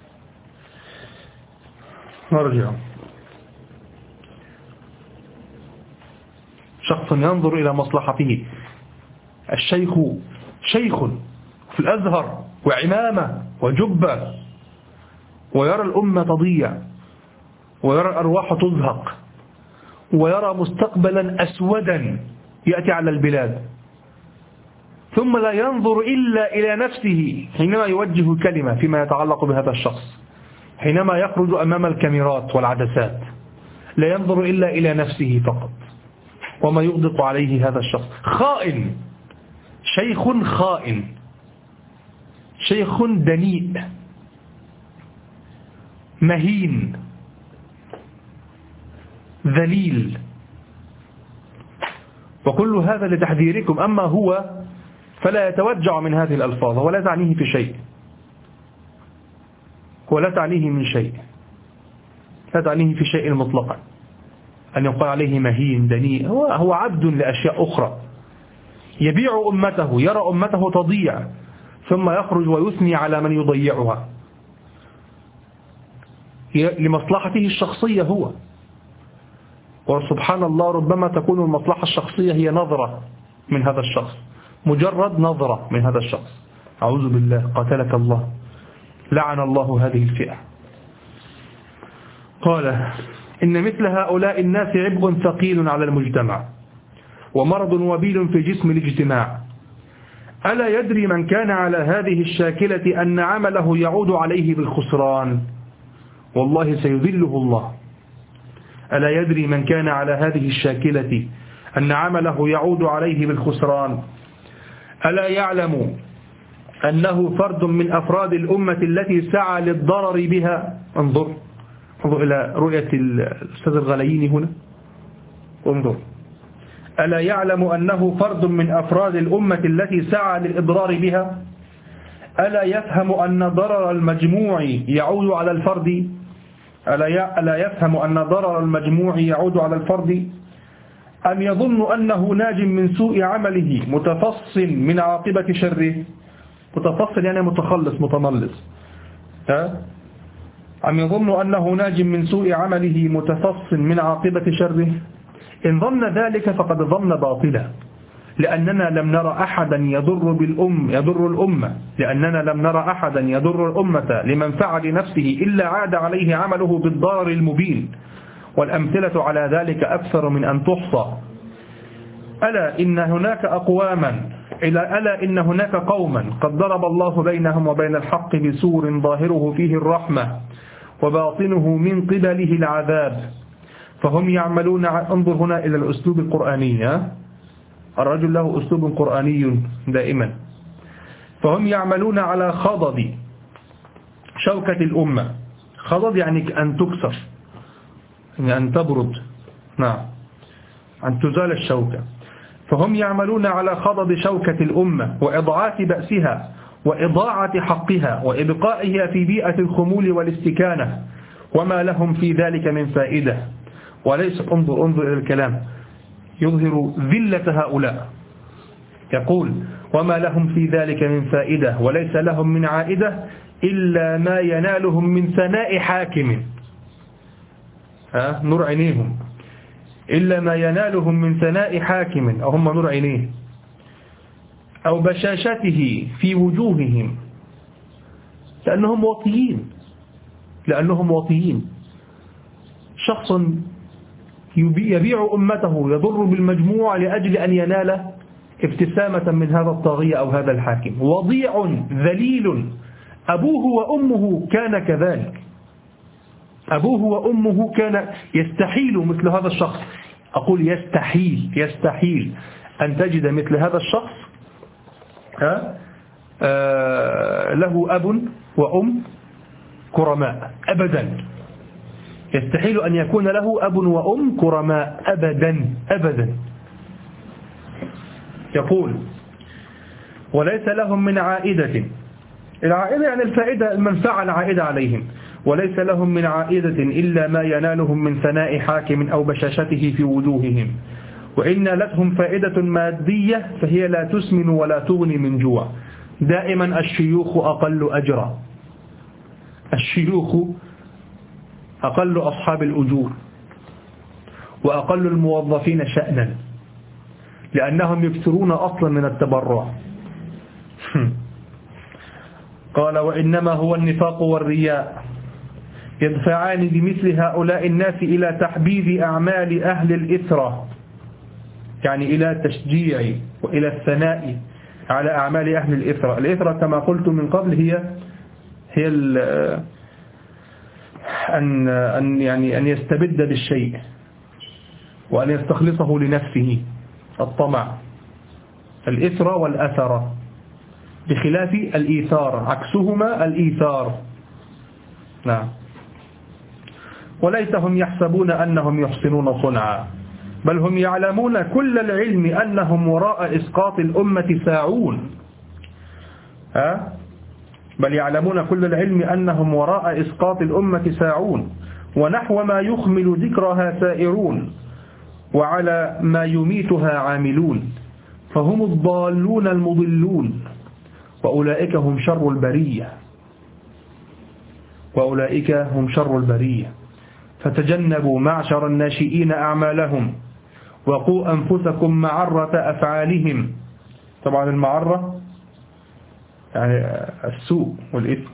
نرجع. شخص ينظر إلى مصلحته، الشيخ شيخ في الأزهر وعمامة وجبة، ويرى الأمة تضيع، ويرى الأرواح تزهق، ويرى مستقبلا أسودا يأتي على البلاد، ثم لا ينظر إلا إلى نفسه حينما يوجه كلمة فيما يتعلق بهذا الشخص، حينما يخرج أمام الكاميرات والعدسات لا ينظر إلا إلى نفسه فقط وما يغدق عليه هذا الشخص. خائن، شيخ خائن، شيخ دنيء مهين ذليل. وكل هذا لتحذيركم. أما هو فلا يتوجع من هذه الألفاظ ولا تعنيه في شيء، ولا تعنيه من شيء، لا تعنيه في شيء مطلقا أن يقال عليه مهين دنيء. هو عبد لأشياء أخرى، يبيع أمته، يرى أمته تضيع ثم يخرج ويثني على من يضيعها لمصلحته الشخصية هو. وسبحان الله ربما تكون المصلحة الشخصية هي نظرة من هذا الشخص، مجرد نظرة من هذا الشخص. أعوذ بالله، قاتلك الله، لعن الله هذه الفئة. قال: إن مثل هؤلاء الناس عبء ثقيل على المجتمع ومرض وبيل في جسم الاجتماع. ألا يدري من كان على هذه الشاكلة أن عمله يعود عليه بالخسران، والله سيذله الله. ألا يدري من كان على هذه الشاكلة أن عمله يعود عليه بالخسران. ألا يعلم أنه فرد من أفراد الأمة التي سعى للضرر بها. انظر إلى رؤية الأستاذ الغلييني هنا، انظر. ألا يعلم أنه فرد من أفراد الأمة التي سعى للإضرار بها. ألا يفهم أن ضرر المجموع يعود على الفرد. ألا يفهم أن ضرر المجموع يعود على الفرد. أم يظن أنه ناج من سوء عمله متفص من عاقبة شره. متفصل يعني متخلص متملص. أم يظن أنه ناج من سوء عمله متفص من عاقبة شره. إن ظن ذلك فقد ظن باطلا، لأننا لم نرى أحدا يضر الأمة، لأننا لم نرى أحدا يضر الأمة لمنفعة لنفسه إلا عاد عليه عمله بالضرر المبين، والأمثلة على ذلك أكثر من أن تحصى. ألا إن هناك قوما قد ضرب الله بينهم وبين الحق بسور ظاهره فيه الرحمة وباطنه من قبله العذاب، فهم يعملون. انظر هنا إلى الأسلوب القرآني، الرجل له أسلوب قرآني دائما. فهم يعملون على خضد شوكة الأمة. خضد يعني أن تكسر، يعني أن تبرد، نعم، أن تزال الشوكة. فهم يعملون على خضد شوكة الأمة وإضعاف بأسها وإضاعة حقها وإبقائها في بيئة الخمول والاستكانة، وما لهم في ذلك من فائدة. وليس انظر إلى الكلام يظهر ذلة هؤلاء. يقول: وما لهم في ذلك من فائدة وليس لهم من عائدة إلا ما ينالهم من ثناء حاكم. نور عينيهم، إلا ما ينالهم من ثناء حاكم، أو هم نور عينيه، أو بشاشته في وجوههم، لأنهم واطيين. شخص يبيع أمته يضر بالمجموع لأجل أن ينال ابتسامة من هذا الطاغية أو هذا الحاكم. وضيع ذليل، أبوه وأمه كان كذلك. أبوه وأمه كان يستحيل مثل هذا الشخص. أقول يستحيل أن تجد مثل هذا الشخص له أب وأم كرماء أبدا. يستحيل أن يكون له أب وأم كرماء أبدا. يقول: وليس لهم من عائدة، العائدة يعني الفائدة المنفعة العائدة عليهم، وليس لهم من عائدة إلا ما ينالهم من ثناء حاكم أو بشاشته في وجوههم، وإن نالتهم فائدة مادية فهي لا تسمن ولا تغني من جوع. دائما الشيوخ أقل أجرا، الشيوخ أقل أصحاب الأجور وأقل الموظفين شأنا، لأنهم يكثرون أصلا من التبرع. قال وإنما هو النفاق والرياء يدفعان بمثل هؤلاء الناس إلى تحبيب أعمال أهل الإثرة، يعني إلى تشجيع وإلى الثناء على أعمال أهل الإثرة. الإثرة كما قلت من قبل هي أن يستبد بالشيء وأن يستخلصه لنفسه، الطمع، الإثرة والأثرة، بخلاف الإيثار عكسهما الإيثار. نعم. وليتهم يحسبون أنهم يحسنون صنعا بل هم يعلمون كل العلم أنهم وراء إسقاط الأمة ساعون. بل يعلمون كل العلم أنهم وراء إسقاط الأمة ساعون، ونحو ما يخمل ذكرها سائرون، وعلى ما يميتها عاملون، فهم الضالون المضلون، وأولئك هم شر البرية، وأولئك هم شر البرية. فتجنبوا معشر الناشئين أعمالهم، وقوا أنفسكم معرة أفعالهم. طبعا المعرة يعني السوء والإثم.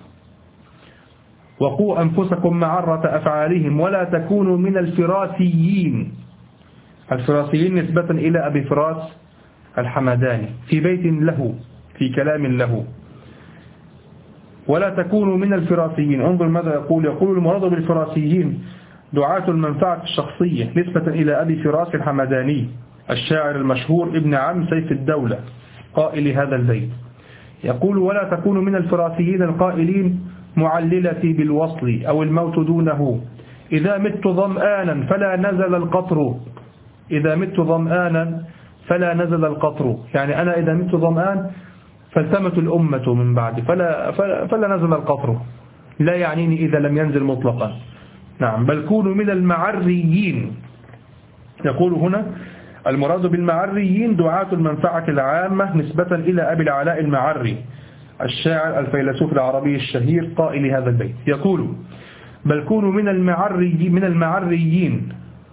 وقوا أنفسكم معرة أفعالهم ولا تكونوا من الفراسيين. الفراسيين نسبة إلى أبي فراس الحمداني في بيت له في كلام له. ولا تكونوا من الفراسيين. انظر ماذا يقول المراد بالفراسيين دعاة المنفعة الشخصية نسبة إلى أبي فراس الحمداني الشاعر المشهور ابن عم سيف الدولة قائل هذا البيت. يقول ولا تكونوا من الفراسيين القائلين معللتي بالوصل أو الموت دونه، إذا مت ظمآنا فلا نزل القطر. إذا مت ظمآنا فلا نزل القطر، يعني أنا إذا مت ظمآن فالتمت الأمة من بعد فلا نزل القطر، لا يعنيني إذا لم ينزل مطلقا. نعم. بل كونوا من المعريين. يقول هنا المراد بالمعريين دعاة المنفعة العامة نسبة إلى أبي العلاء المعري الشاعر الفيلسوف العربي الشهير قائل هذا البيت. يقول بل كونوا من المعريين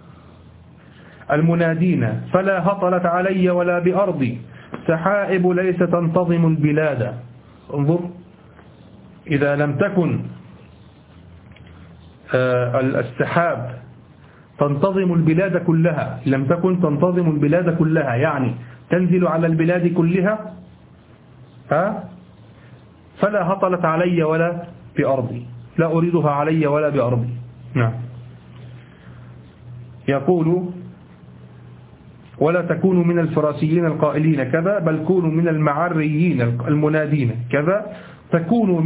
المنادين فلا هطلت علي ولا بأرضي، سحائب ليس تنتظم البلاد. انظر، إذا لم تكن السحاب تنتظم البلاد كلها، لم تكن تنتظم البلاد كلها يعني تنزل على البلاد كلها، فلا هطلت علي ولا بأرضي، لا أريدها علي ولا بأرضي. نعم. يقول ولا تكونوا من الفراسيين القائلين كذا، بل كونوا من المعريين المنادين كذا، تكونوا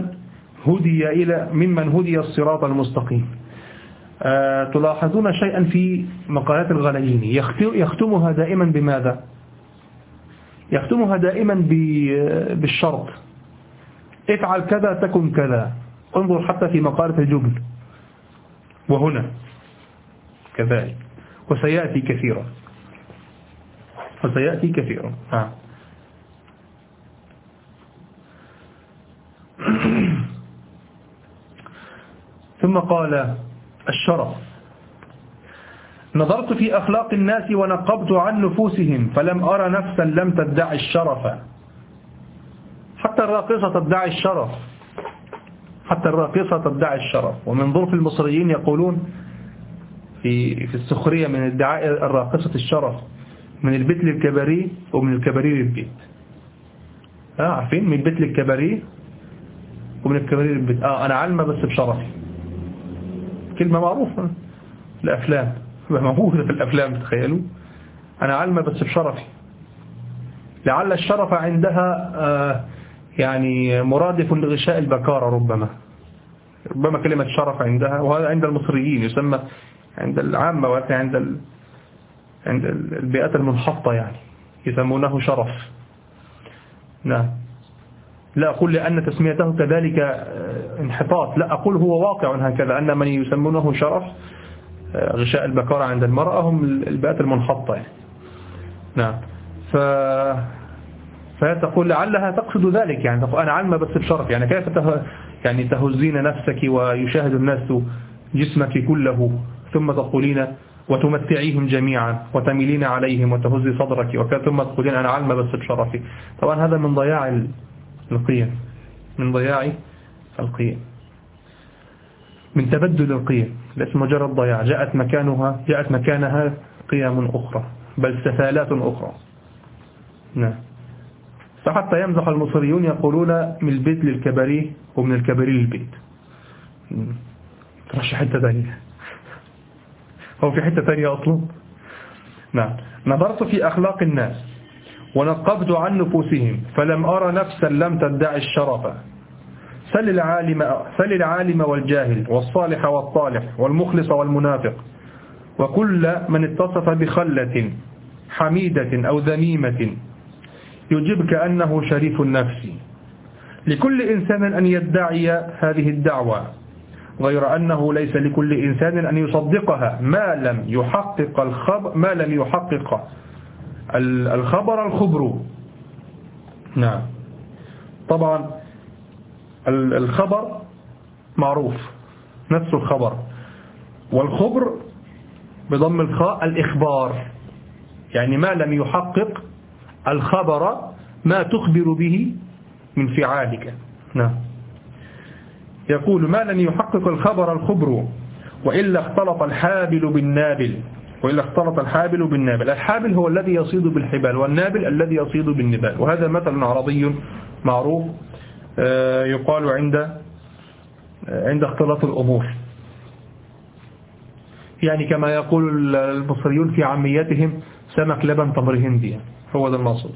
ممن هدي الصراط المستقيم. تلاحظون شيئا في مقالات الغلييني يختمها دائما بماذا؟ يختمها دائما بالشرط، افعل كذا تكن كذا. انظر حتى في مقالة الجبن وهنا كذلك، وسيأتي كثيرا. ثم قال الشرف: نظرت في أخلاق الناس ونقبت عن نفوسهم فلم أرى نفسا لم تدعي الشرف. حتى الراقصة تدعي الشرف، حتى الراقصة تدعي الشرف. ومن ظروف المصريين يقولون في السخرية من ادعاء الراقصة الشرف، من البيت للكباريه ومن الكباريه للبيت. عارفين؟ من البيت للكباريه ومن الكباريه للبيت. أنا علمة بس بشرفي. كلمة معروفة الأفلام، موجودة في الأفلام، تخيلوا. أنا علمة بس بشرفي. لعل الشرف عندها يعني مرادف لغشاء البكارة. ربما كلمة شرف عندها، وهذا عند المصريين يسمى عند العامة، وعند البيئات المنحطة يعني يسمونه شرف. نعم. لا أقول لأن تسميته كذلك انحطاط، لا أقول هو واقع هكذا، أن من يسمونه شرف غشاء البكارة عند المرأة هم البيئات المنحطة يعني. نعم. فتقول لعلها تقصد ذلك، يعني تقول أنا علمة بس بشرف، يعني كيف يعني تهزين نفسك ويشاهد الناس جسمك كله ثم تقولين وتمتعيهم جميعا وتميلين عليهم وتهزي صدرك وكذا ثم تقولين أنا علمة بس بشرفي. طبعا هذا من ضياع القيم، من ضياع القيم، من تبدل القيم، ليس مجرد ضياع، جاءت مكانها قيم أخرى بل سفالات أخرى. نعم. فحتى يمزح المصريون يقولون من البيت للكباريه ومن الكباريه للبيت. ترشح حتة ثانية، هو في حتة ثانية أصلا. نعم. نظرت في أخلاق الناس ونقبت عن نفوسهم فلم أرى نفسا لم تدعي الشرف. سل العالم والجاهل والصالح والطالح والمخلص والمنافق وكل من اتصف بخلة حميدة أو ذميمة يجيبك أنه شريف النفس. لكل إنسان أن يدعي هذه الدعوة، غير أنه ليس لكل إنسان أن يصدقها ما لم يحقق الخبر الخبر. نعم. طبعا الخبر معروف نفس الخبر، والخبر بضم الخاء الإخبار، يعني ما لم يحقق الخبر ما تخبر به من فعالك. نعم. يقول ما لم يحقق الخبر الخبر وإلا اختلط الحابل بالنابل. الحابل هو الذي يصيد بالحبال، والنابل الذي يصيد بالنبال، وهذا مثل عربي معروف يقال عند اختلاط الأمور، يعني كما يقول المصريون في عاميتهم سمك لبن تمر هندي، هو ده المقصود.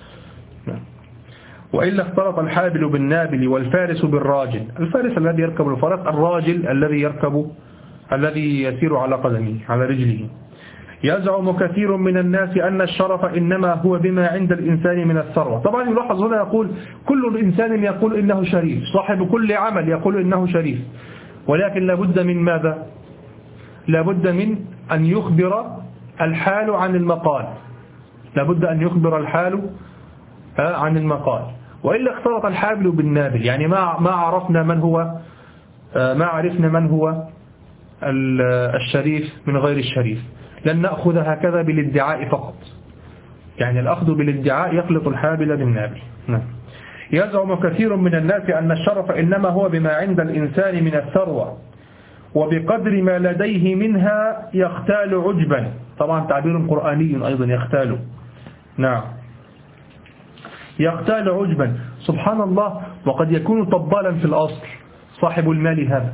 وإلا اختلط الحابل بالنابل والفارس بالراجل. الفارس الذي يركب الفرس، الراجل الذي يسير على قدمه على رجله. يزعم كثير من الناس أن الشرف إنما هو بما عند الإنسان من الثروة. طبعا يلاحظ هنا يقول كل إنسان يقول إنه شريف، صاحب كل عمل يقول إنه شريف، ولكن لابد من ماذا؟ لابد من أن يخبر الحال عن المقال، لابد أن يخبر الحال عن المقال، وإلا اختلط الحابل بالنابل، يعني ما عرفنا من هو الشريف من غير الشريف. لن نأخذ هكذا بالادعاء فقط، يعني الأخذ بالادعاء يخلط الحابل بالنابل. يزعم كثير من الناس أن الشرف إنما هو بما عند الإنسان من الثروة وبقدر ما لديه منها يختال عجبا. طبعا تعبير قرآني أيضا يختال. نعم. يختال عجبا، سبحان الله، وقد يكون طبالا في الأصل صاحب المال هذا،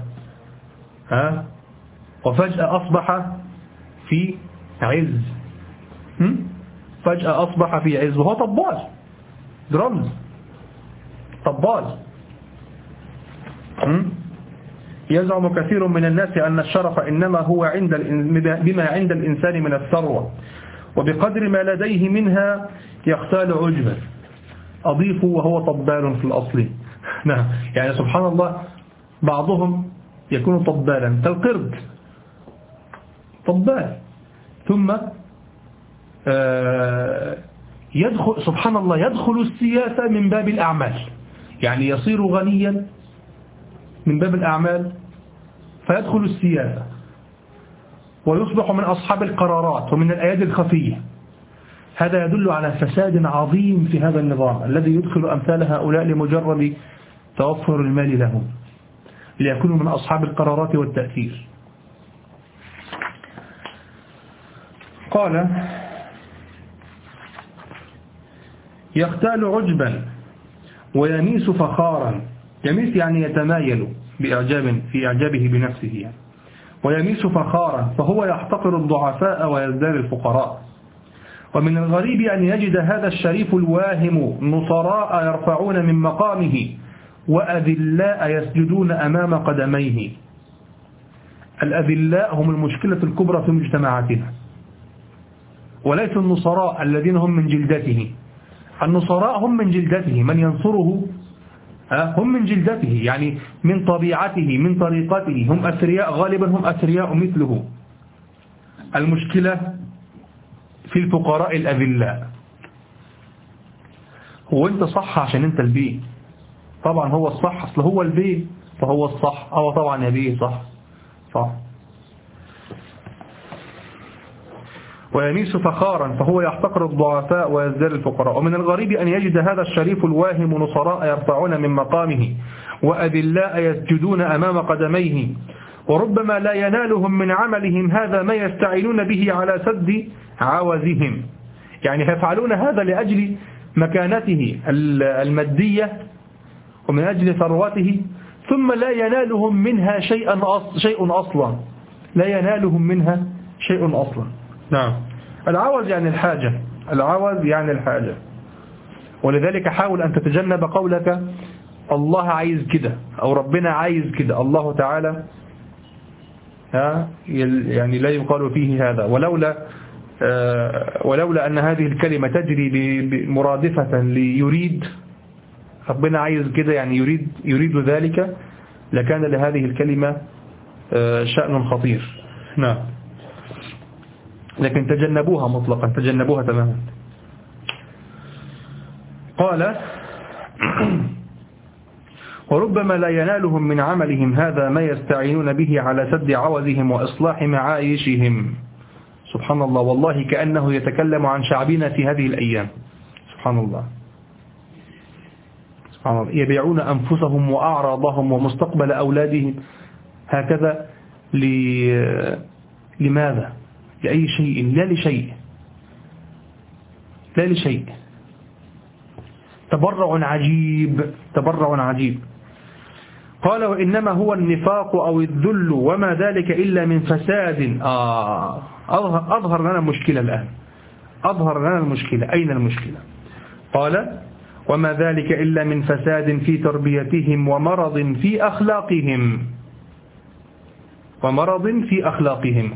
وفجأة أصبح في عز، فجأة أصبح في عز وهو طبال درمز، طبال. يزعم كثير من الناس أن الشرف إنما هو بما عند الإنسان من الثروة وبقدر ما لديه منها يختال عجبا. أضيف وهو طبال في الأصل. نعم. يعني سبحان الله، بعضهم يكون طبالا كالقرد، طبال، ثم يدخل سبحان الله يدخل السياسة من باب الأعمال، يعني يصير غنيا من باب الأعمال فيدخل السياسة ويصبح من أصحاب القرارات ومن الأيادي الخفية. هذا يدل على فساد عظيم في هذا النظام الذي يدخل أمثال هؤلاء لمجرد توفر المال لهم ليكونوا من أصحاب القرارات والتأثير. قال يختال عجبا ويميس فخارا. يميس يعني يتمايل في إعجابه بنفسه يعني. ويميس فخارا فهو يحتقر الضعفاء ويزداد الفقراء. ومن الغريب أن يجد هذا الشريف الواهم نصراء يرفعون من مقامه وأذلاء يسجدون أمام قدميه. الأذلاء هم المشكلة الكبرى في مجتمعاتنا، وليس النصراء الذين هم من جلدته. النصراء هم من جلدته، من ينصره هم من جلدته، يعني من طبيعته من طريقته، هم أثرياء غالبا، هم أثرياء مثله. المشكلة في الفقراء الأذلاء. هو أنت صح عشان أنت البيه، طبعا هو الصح، أصل هو البيه فهو الصح، طبعا يا بيه صح. ويميس فخارا فهو يحتقر الضعفاء ويزداد الفقراء. ومن الغريب أن يجد هذا الشريف الواهم نصراء يرفعون من مقامه وأذلاء يسجدون أمام قدميه، وربما لا ينالهم من عملهم هذا ما يستعينون به على سد عوزهم. يعني يفعلون هذا لأجل مكانته المادية ومن أجل ثروته، ثم لا ينالهم منها شيء أصلا، لا ينالهم منها شيء أصلا. نعم. العوز يعني الحاجة، العوز يعني الحاجة. ولذلك حاول أن تتجنب قولك الله عايز كده أو ربنا عايز كده. الله تعالى يعني لا يقال فيه هذا. ولولا أن هذه الكلمة تجري مرادفة ليريد، ربنا عايز كده يعني يريد ذلك، لكان لهذه الكلمة شأن خطير. نعم. لكن تجنبوها مطلقا، تجنبوها تماما. قال وربما لا ينالهم من عملهم هذا ما يستعينون به على سد عوزهم وإصلاح معايشهم. سبحان الله، والله كأنه يتكلم عن شعبنا في هذه الأيام. سبحان الله، سبحان الله. يبيعون أنفسهم وأعراضهم ومستقبل أولادهم هكذا لماذا؟ لأي شيء؟ لا لشيء، لا لشيء. تبرع عجيب، تبرع عجيب. قال وإنما هو النفاق أو الذل وما ذلك إلا من فساد. أظهر لنا المشكلة الآن، أظهر لنا المشكلة. أين المشكلة؟ قال وما ذلك إلا من فساد في تربيتهم ومرض في أخلاقهم، ومرض في أخلاقهم.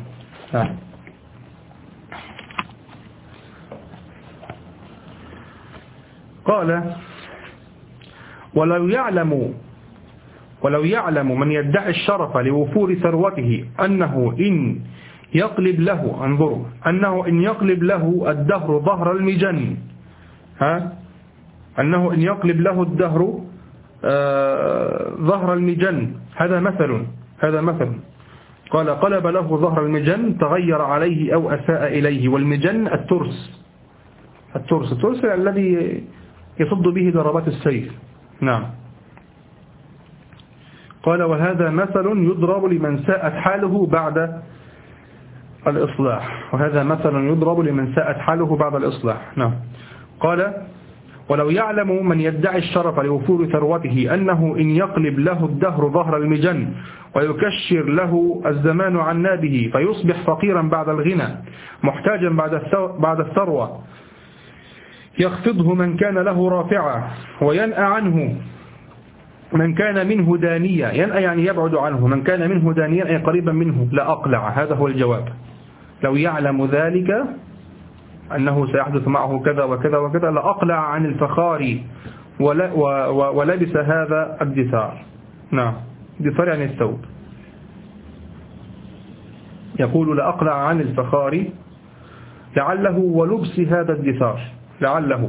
قال ولو يعلم من يدعي الشرف لوفور ثروته أنه إن يقلب له، انظروا، أنه إن يقلب له الدهر ظهر المجن، أنه إن يقلب له الدهر ظهر المجن، هذا مثل. قال قلب له ظهر المجن تغير عليه أو أساء إليه. والمجن الترس الذي يصد به ضربات السيف. نعم. قال وهذا مثل يضرب لمن ساءت حاله بعد الإصلاح، وهذا مثل يضرب لمن ساءت حاله بعد الإصلاح. نعم. قال ولو يعلم من يدعي الشرف لوفور ثروته أنه إن يقلب له الدهر ظهر المجن ويكشر له الزمان عن نابه فيصبح فقيرا بعد الغنى محتاجا بعد الثروة، يخفضه من كان له رافعا وينأى عنه من كان منه دانيا. ينأى يعني يبعد عنه، من كان منه دانيا أي قريبا منه لأقلع. هذا هو الجواب. لو يعلم ذلك أنه سيحدث معه كذا وكذا وكذا لأقلع عن الفخار ولبس هذا الدثار. نعم، دثار يعني الثوب. يقول لأقلع عن الفخار لعله ولبس هذا الدثار، لعله،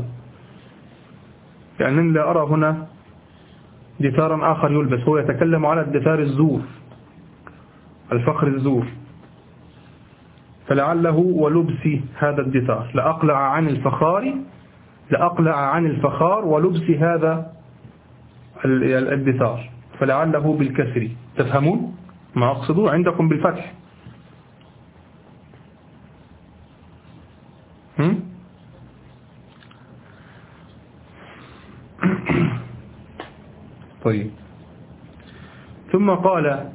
يعني لا أرى هنا دثارا آخر يلبس. هو يتكلم على الدثار الزور، الفخر الزور. فلعله ولبس هذا الدثار لأقلع عن الفخار ولبس هذا الدثار. فلعله بالكسر. تفهمون ما أقصده؟ عندكم بالفتح. طيب. ثم قال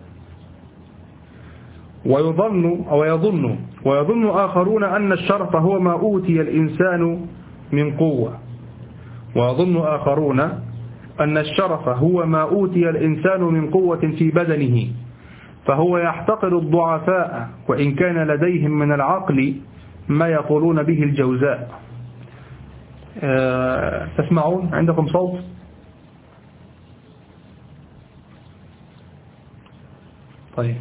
ويظن آخرون أن الشرف هو ما أوتي الإنسان من قوة. ويظن آخرون أن الشرف هو ما أوتي الإنسان من قوة في بدنه، فهو يحتقر الضعفاء وإن كان لديهم من العقل ما يطولون به الجوزاء. تسمعون؟ عندكم صوت؟ طيب.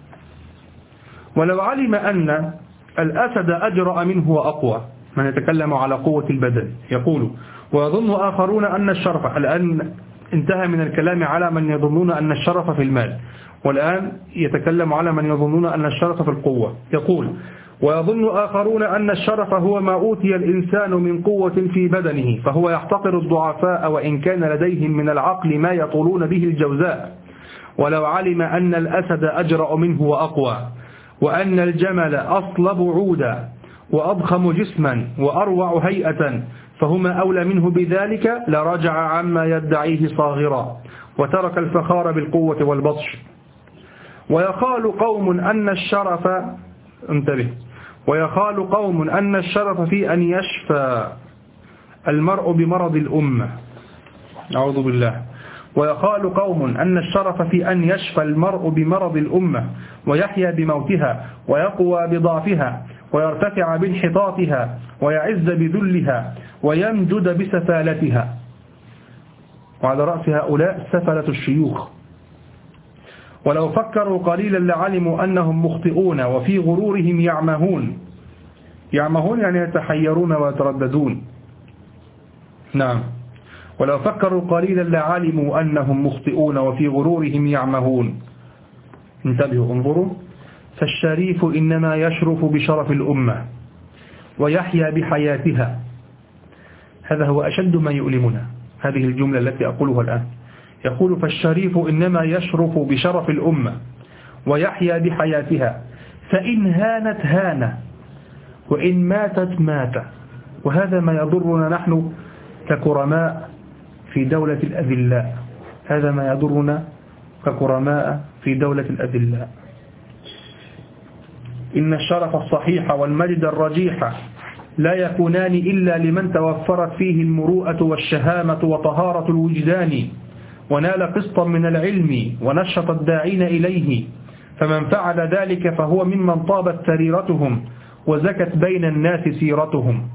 ولو علم أن الأسد أجرأ منه وأقوى، من يتكلم على قوة البدن، يقول ويظن آخرون أن الشرف، الآن انتهى من الكلام على من يظنون أن الشرف في المال، والآن يتكلم على من يظنون أن الشرف في القوة. يقول ويظن آخرون أن الشرف هو ما أوتي الإنسان من قوة في بدنه، فهو يحتقر الضعفاء وإن كان لديهم من العقل ما يطولون به الجوزاء. ولو علم أن الأسد أجرأ منه وأقوى، وأن الجمل أصلب عودا وأضخم جسما وأروع هيئة، فهما أولى منه بذلك، لرجع عما يدعيه صاغرا وترك الفخار بالقوة والبطش. ويقال قوم أن الشرف، انتبه، ويقال قوم أن الشرف في أن يشفى المرء بمرض الأمة، أعوذ بالله. ويقال قوم أن الشرف في أن يشفى المرء بمرض الأمة ويحيا بموتها ويقوى بضعفها ويرتفع بانحطاطها ويعز بذلها ويمجد بسفالتها. وعلى رأس هؤلاء سفلة الشيوخ. ولو فكروا قليلا لعلموا أنهم مخطئون وفي غرورهم يعمهون. يعمهون يعني يتحيرون ويترددون. نعم. ولو فكروا قليلا لعلموا أنهم مخطئون وفي غرورهم يعمهون. انتبهوا، انظروا. فالشريف إنما يشرف بشرف الأمة ويحيا بحياتها. هذا هو أشد ما يؤلمنا، هذه الجملة التي أقولها الآن. يقول فالشريف إنما يشرف بشرف الأمة ويحيا بحياتها، فإن هانت هان وإن ماتت مات. وهذا ما يضرنا نحن ككرماء في دولة الأذلاء، هذا ما يضرنا ككرماء في دولة الأذلاء. إن الشرف الصحيح والمجد الرجيح لا يكونان إلا لمن توفرت فيه المروءة والشهامة وطهارة الوجدان، ونال قسطا من العلم ونشط الداعين إليه، فمن فعل ذلك فهو ممن طابت سريرتهم وزكت بين الناس سيرتهم.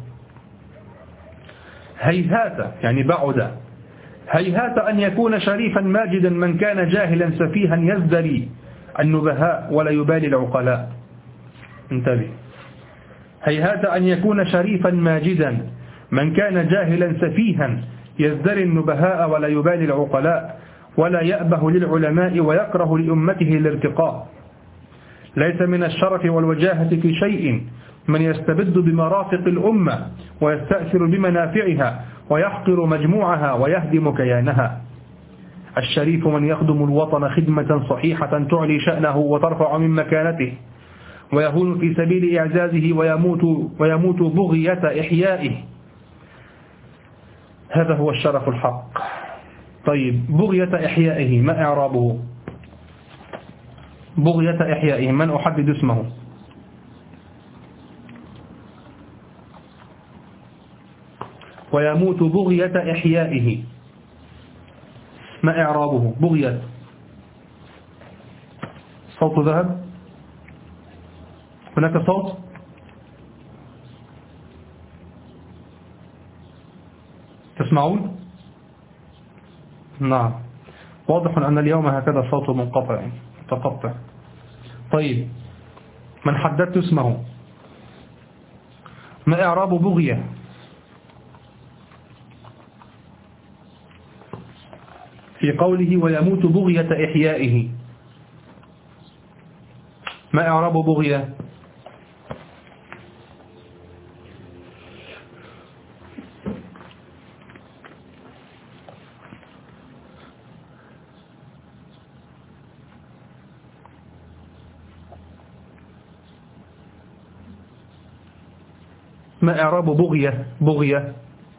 هيهات يعني بعد، هيهات أن يكون شريفا ماجدا من كان جاهلا سفيها يزدري النبهاء ولا يبالي العقلاء. انتبه. هيهات أن يكون شريفا ماجدا من كان جاهلا سفيها يزدري النبهاء ولا يبالي العقلاء، ولا يأبه للعلماء ويكره لأمته الارتقاء. ليس من الشرف والوجاهة في شيء من يستبد بمرافق الأمة ويستأثر بمنافعها ويحقر مجموعها ويهدم كيانها. الشريف من يخدم الوطن خدمة صحيحة تعلي شأنه وترفع من مكانته، ويهون في سبيل إعزازه ويموت بغية إحيائه. هذا هو الشرف الحق. طيب، بغية إحيائه ما إعرابه؟ بغية إحيائه من أحدد اسمه؟ ويموت بغية إحيائه ما إعرابه؟ بغية، صوت ذهب، هناك صوت؟ تسمعون؟ نعم، واضح أن اليوم هكذا صوت منقطع متقطع. طيب، من حددت اسمه ما إعراب بغية؟ في قوله ويموت بغية إحيائه ما إعراب بغية؟ ما إعراب بغية؟ بغية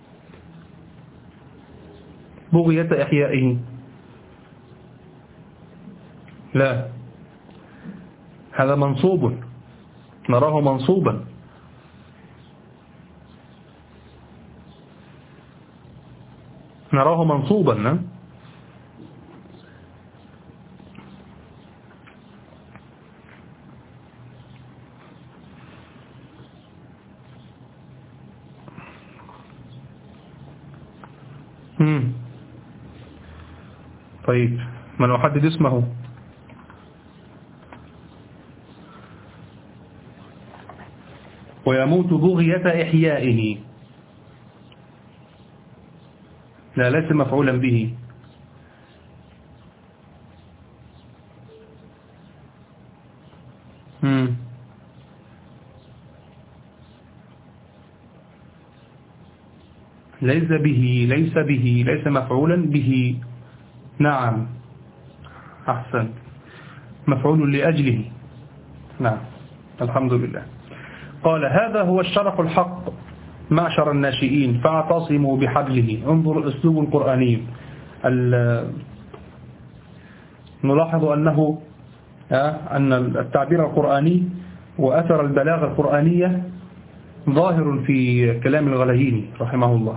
بغية إحيائه. لا، هذا منصوب، نراه منصوبا. نراه منصوبا. طيب من أحدد اسمه؟ ويموت بغية إحيائه. لا، ليس مفعولا به. ليس مفعولا به. نعم، أحسن، مفعول لأجله. نعم، الحمد لله. قال هذا هو الشرف الحق معشر الناشئين فاعتصموا بحبله. انظر الأسلوب القرآني. نلاحظ أن التعبير القرآني وأثر البلاغة القرآنية ظاهر في كلام الغلييني رحمه الله.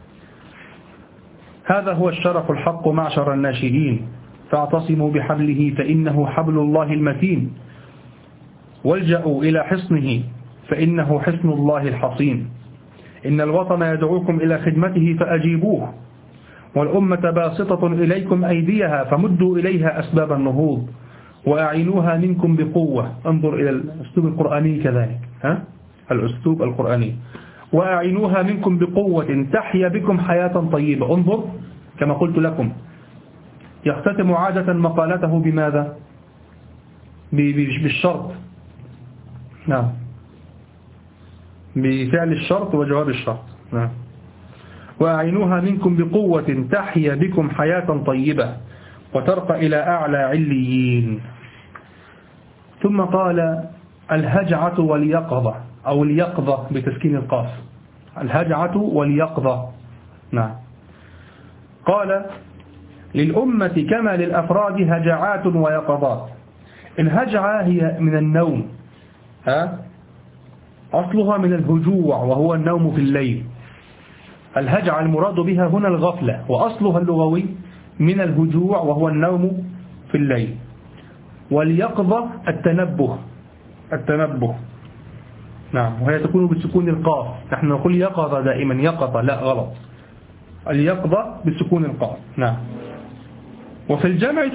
هذا هو الشرف الحق معشر الناشئين فاعتصموا بحبله فإنه حبل الله المتين، والجأوا إلى حصنه فإنه حصن الله الحصين. إن الوطن يدعوكم إلى خدمته فأجيبوه، والأمة باسطة إليكم أيديها فمدوا إليها أسباب النهوض، وأعينوها منكم بقوة. انظر إلى الأسلوب القرآني كذلك، الأسلوب القرآني. وأعينوها منكم بقوة تحيا بكم حياة طيبة. انظر كما قلت لكم، يختتم عادة مقالته بماذا؟ بالشرط. نعم، بفعل الشرط وجواب الشرط. نعم. وأعينوها منكم بقوة تحيا بكم حياة طيبة وترقى إلى أعلى عليين. ثم قال الهجعة واليقظة، أو اليقظة بتسكين القاف، الهجعة واليقظة. نعم. قال للأمة كما للأفراد هجعات ويقظات. الهجعة هي من النوم، أصلها من الهجوع وهو النوم في الليل. الهجعة المراد بها هنا الغفلة، وأصلها اللغوي من الهجوع وهو النوم في الليل. واليقظة التنبه. نعم، وهي تكون بسكون القاف. نحن نقول يقظة دائما، يقظة لا، غلط. اليقظة بسكون القاف. نعم. وفي الجمع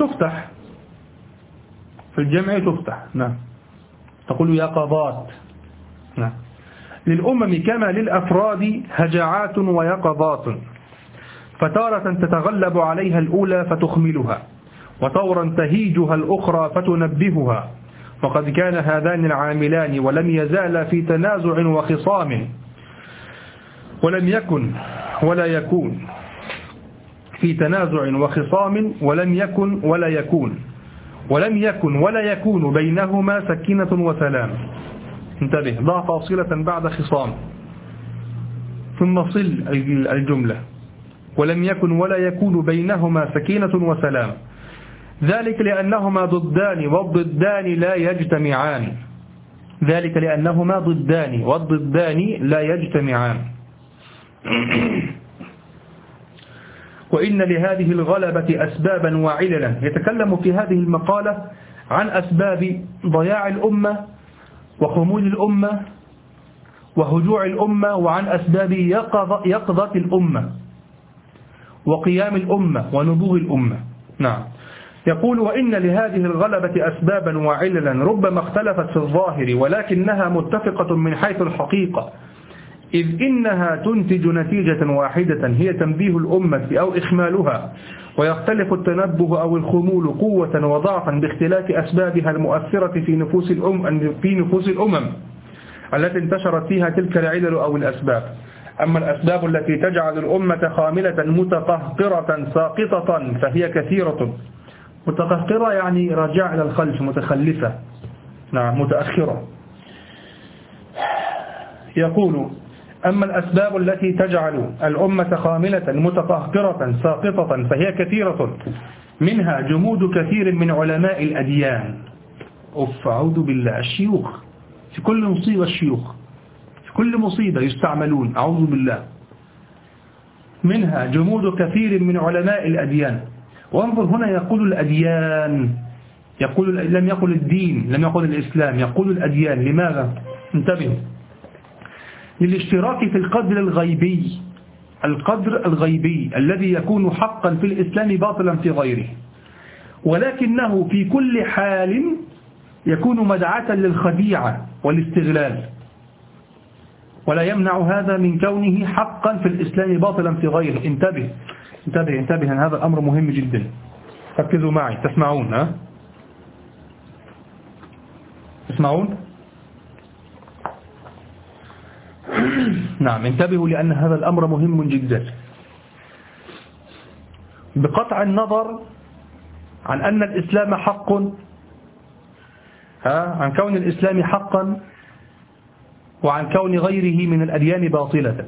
تفتح. نعم، تقول يقظات. نعم. للأمم كما للأفراد هجعات ويقظات، فتارة تتغلب عليها الأولى فتخملها، وطورا تهيجها الأخرى فتنبهها. وقد كان هذان العاملان ولم يزالا في تنازع وخصام، ولم يكن ولا يكون في تنازع وخصام، ولم يكن ولا يكون بينهما سكينة وسلام. انتبه، ضع فاصلة بعد خصام ثم صل الجملة. ولم يكن ولا يكون بينهما سكينة وسلام، ذلك لأنهما ضدان والضدان لا يجتمعان. ذلك لأنهما ضدان والضدان لا يجتمعان. وإن لهذه الغلبة أسبابا وعللا. يتكلم في هذه المقالة عن أسباب ضياع الأمة وخمول الأمة وهجوع الأمة، وعن أسباب يقظة الأمة وقيام الأمة ونبوغ الأمة. نعم. يقول وإن لهذه الغلبة أسبابا وعللا ربما اختلفت في الظاهر، ولكنها متفقة من حيث الحقيقة، إذ إنها تنتج نتيجة واحدة هي تنبيه الأمة أو إخمالها، ويختلف التنبه أو الخمول قوة وضعفا باختلاف أسبابها المؤثرة في نفوس الأمم التي انتشرت فيها تلك العلل أو الأسباب. أما الأسباب التي تجعل الأمة خاملة متقهقرة ساقطة فهي كثيرة. متقهقرة يعني راجعة إلى الخلف، متخلفة. نعم، متأخرة. يقول أما الأسباب التي تجعل الأمة خاملة متقهقرة ساقطة فهي كثيرة، منها جمود كثير من علماء الأديان. أعوذ بالله، الشيوخ في كل مصيبة، الشيوخ في كل مصيبة يستعملون، أعوذ بالله. منها جمود كثير من علماء الأديان. وانظر هنا يقول الأديان، لم يقل الدين، لم يقل الإسلام، يقول الأديان. لماذا؟ انتبهوا، للاشتراك في القدر الغيبي القدر الغيبي الذي يكون حقا في الإسلام باطلا في غيره، ولكنه في كل حال يكون مدعاة للخديعة والاستغلال، ولا يمنع هذا من كونه حقا في الإسلام باطلا في غيره. انتبه انتبه انتبه، هذا الأمر مهم جدا، ركزوا معي تسمعون. ها تسمعون؟ نعم، انتبهوا لأن هذا الأمر مهم جدا. بقطع النظر عن أن الإسلام حق، عن كون الإسلام حقا وعن كون غيره من الأديان باطلة،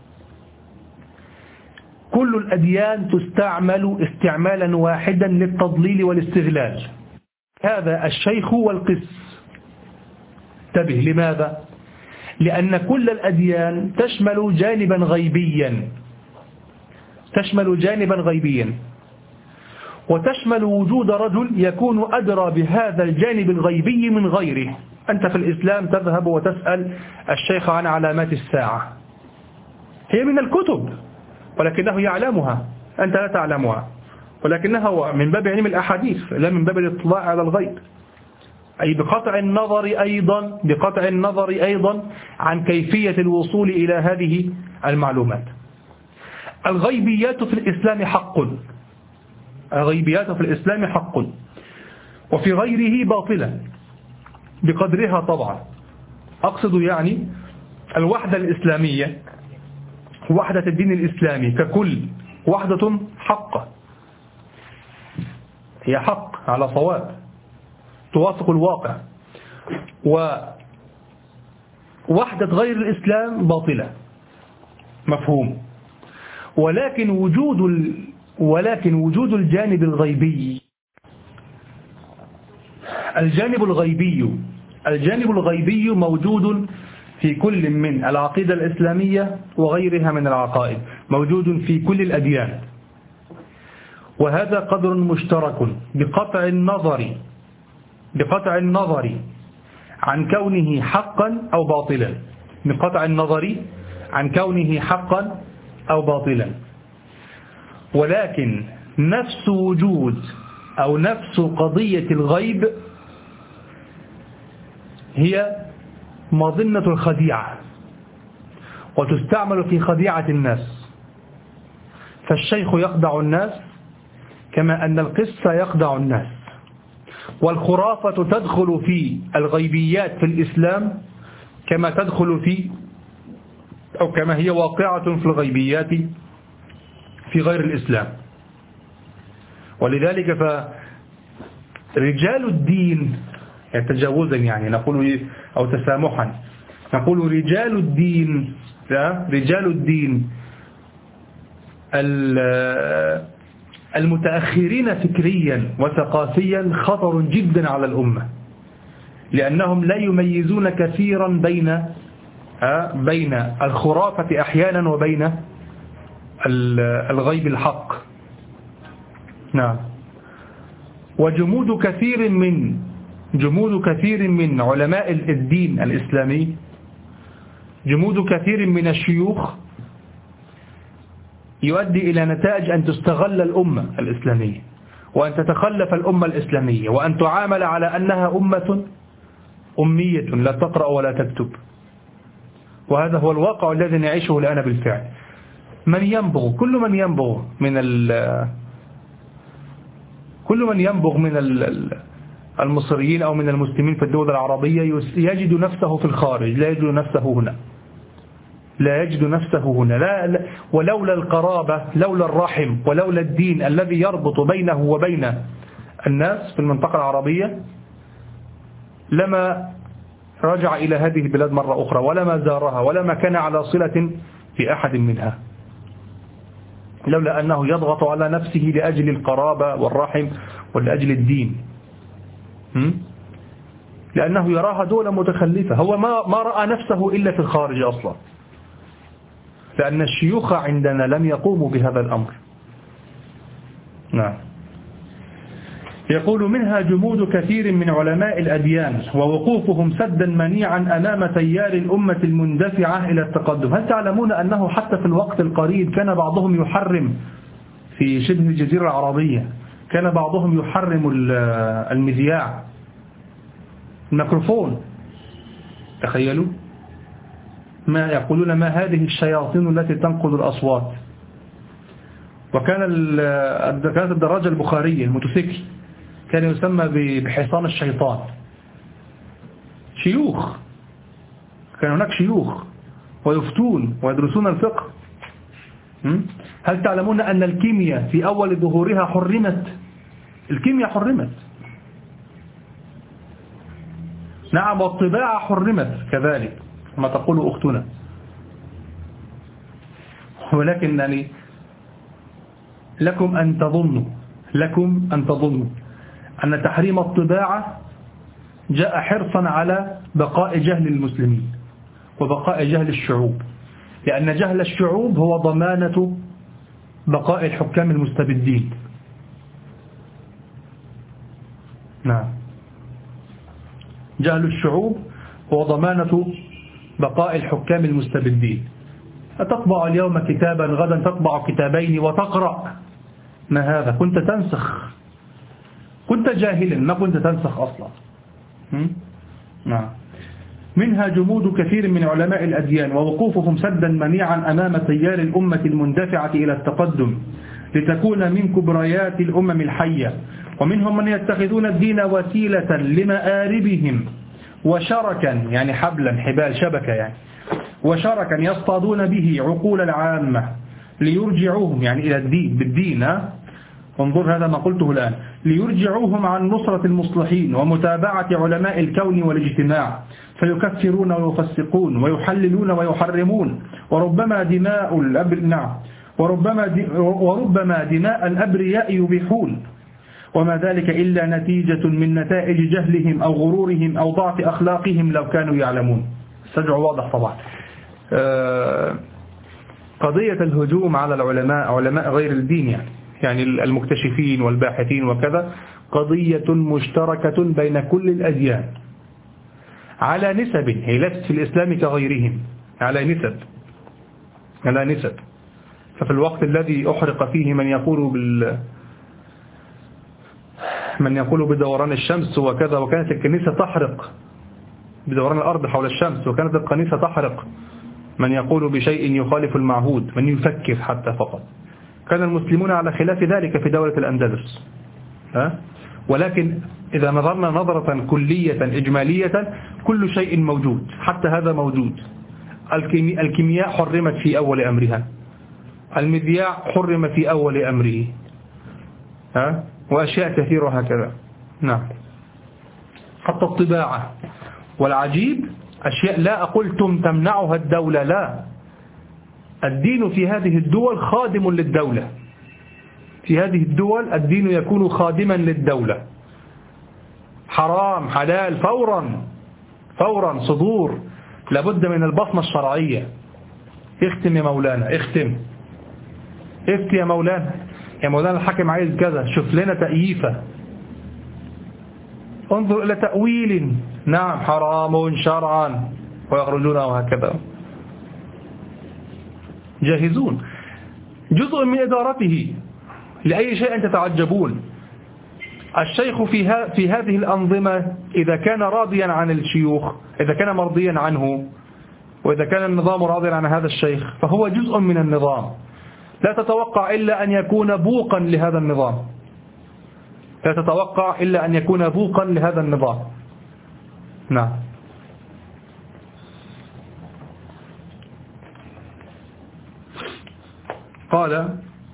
كل الأديان تستعمل استعمالا واحدا للتضليل والاستغلال، هذا الشيخ والقس. انتبه، لماذا؟ لأن كل الأديان تشمل جانبا غيبيا، تشمل جانبا غيبيا، وتشمل وجود رجل يكون أدرى بهذا الجانب الغيبي من غيره. أنت في الإسلام تذهب وتسأل الشيخ عن علامات الساعة، هي من الكتب ولكنه يعلمها، أنت لا تعلمها، ولكنها من باب علم الأحاديث لا من باب الاطلاع على الغيب. أي بقطع النظر أيضا عن كيفية الوصول إلى هذه المعلومات. الغيبيات في الإسلام حق، الغيبيات في الإسلام حق، وفي غيره باطلة بقدرها طبعا. أقصد يعني الوحدة الإسلامية، وحدة الدين الإسلامي ككل وحدة حقة، هي حق على صواب توافق الواقع، ووحدة غير الإسلام باطلة، مفهوم. ولكن وجود الجانب الغيبي، الجانب الغيبي موجود في كل من العقيدة الإسلامية وغيرها من العقائد، موجود في كل الأديان، وهذا قدر مشترك بقطع النظر عن كونه حقا أو باطلا، بقطع النظر عن كونه حقا أو باطلا. ولكن نفس وجود أو نفس قضية الغيب هي مظنة الخديعة، وتستعمل في خديعة الناس، فالشيخ يخدع الناس كما أن القس يخدع الناس، والخرافة تدخل في الغيبيات في الإسلام كما تدخل في أو كما هي واقعة في الغيبيات في غير الإسلام. ولذلك فرجال الدين تجاوزا يعني نقول أو تسامحا نقول رجال الدين المتأخرين فكريا وثقافيا خطر جدا على الأمة، لأنهم لا يميزون كثيرا بين الخرافة أحيانا وبين الغيب الحق. نعم. وجمود كثير من علماء الدين الإسلامي، جمود كثير من الشيوخ يؤدي إلى نتائج أن تستغل الأمة الإسلامية، وأن تتخلف الأمة الإسلامية، وأن تعامل على أنها أمة أمية لا تقرأ ولا تكتب. وهذا هو الواقع الذي نعيشه الآن بالفعل. كل من ينبغ من المصريين أو من المسلمين في الدول العربية يجد نفسه في الخارج، لا يجد نفسه هنا، لا ولولا القرابة، لولا الرحم، ولولا الدين الذي يربط بينه وبين الناس في المنطقة العربية لما رجع إلى هذه البلاد مرة أخرى، ولما زارها، ولما كان على صلة في أحد منها، لولا أنه يضغط على نفسه لأجل القرابة والرحم ولأجل الدين، لأنه يراها دولة متخلفة. هو ما رأى نفسه إلا في الخارج أصلا، لأن الشيوخ عندنا لم يقوموا بهذا الأمر. نعم. يقول منها جمود كثير من علماء الأديان ووقوفهم سدا منيعا أمام تيار الأمة المندفعة إلى التقدم. هل تعلمون أنه حتى في الوقت القريب كان بعضهم يحرم في شبه الجزيرة العربية، كان بعضهم يحرم المذياع، الميكروفون؟ تخيلوا ما يقولون، ما هذه الشياطين التي تنقل الأصوات. وكانت الدراجة البخارية الموتوسيكل كان يسمى بحصان الشيطان. شيوخ، كان هناك شيوخ ويفتون ويدرسون الفقه. هل تعلمون أن الكيمياء في أول ظهورها حرمت؟ الكيمياء حرمت، نعم، والطباعة حرمت كذلك كما تقول أختنا. ولكن يعني لكم أن تظنوا أن تحريم الطباعة جاء حرصا على بقاء جهل المسلمين وبقاء جهل الشعوب، لأن جهل الشعوب هو ضمانة بقاء الحكام المستبدين. نعم، جهل الشعوب هو ضمانة بقاء الحكام المستبدين. أتطبع اليوم كتابا غدا تطبع كتابين وتقرأ. ما هذا؟ كنت تنسخ، كنت جاهلا، ما كنت تنسخ أصلا. نعم. منها جمود كثير من علماء الأديان ووقوفهم سدا منيعا أمام تيار الأمة المندفعة إلى التقدم لتكون من كبريات الأمم الحية. ومنهم من يتخذون الدين وسيلة لمآربهم وشركا، يعني حبلا، حبال، شبكة يعني، وشركا يصطادون به عقول العامة ليرجعوهم يعني إلى الدين، بالدين. انظر هذا ما قلته الآن، ليرجعوهم عن نصرة المصلحين ومتابعة علماء الكون والاجتماع، فيكفرون ويفسقون ويحللون ويحرمون، وربما دماء الأبرياء يبيحون، وما ذلك إلا نتيجة من نتائج جهلهم أو غرورهم أو ضعف أخلاقهم لو كانوا يعلمون. السجع واضح طبعا. قضية الهجوم على العلماء، علماء غير الدين يعني المكتشفين والباحثين وكذا، قضية مشتركة بين كل الأديان على نسب، هي ليست في الإسلام كغيرهم، على نسب. ففي الوقت الذي أحرق فيه من يقول بدوران الشمس وكذا، وكانت الكنيسة تحرق بدوران الأرض حول الشمس، وكانت الكنيسة تحرق من يقول بشيء يخالف المعهود، من يفكر حتى فقط. كان المسلمون على خلاف ذلك في دولة الأندلس. ولكن إذا نظرنا نظرة كلية إجمالية كل شيء موجود، حتى هذا موجود. الكيمياء حرمت في أول أمرها، المذياع حرم في أول أمره، وأشياء كثيرة هكذا. نعم، حتى الطباعة. والعجيب أشياء لا أقول تمنعها الدولة، لا، الدين في هذه الدول خادم للدولة، في هذه الدول الدين يكون خادما للدولة. حرام حلال فورا صدور، لابد من البصمة الشرعية. اختم يا مولانا، افتي يا مولانا، يا مولانا الحاكم عايز كذا، شوف لنا تأييفة، انظر إلى تأويل. نعم، حرام شرعا، ويخرجون وهكذا، جاهزون. جزء من إدارته لأي شيء تتعجبون. الشيخ في هذه الأنظمة إذا كان راضيا عن الشيوخ، إذا كان مرضيا عنه، وإذا كان النظام راضيا عن هذا الشيخ، فهو جزء من النظام. لا تتوقع إلا أن يكون بوقا لهذا النظام، لا تتوقع إلا أن يكون بوقا لهذا النظام. نعم. قال: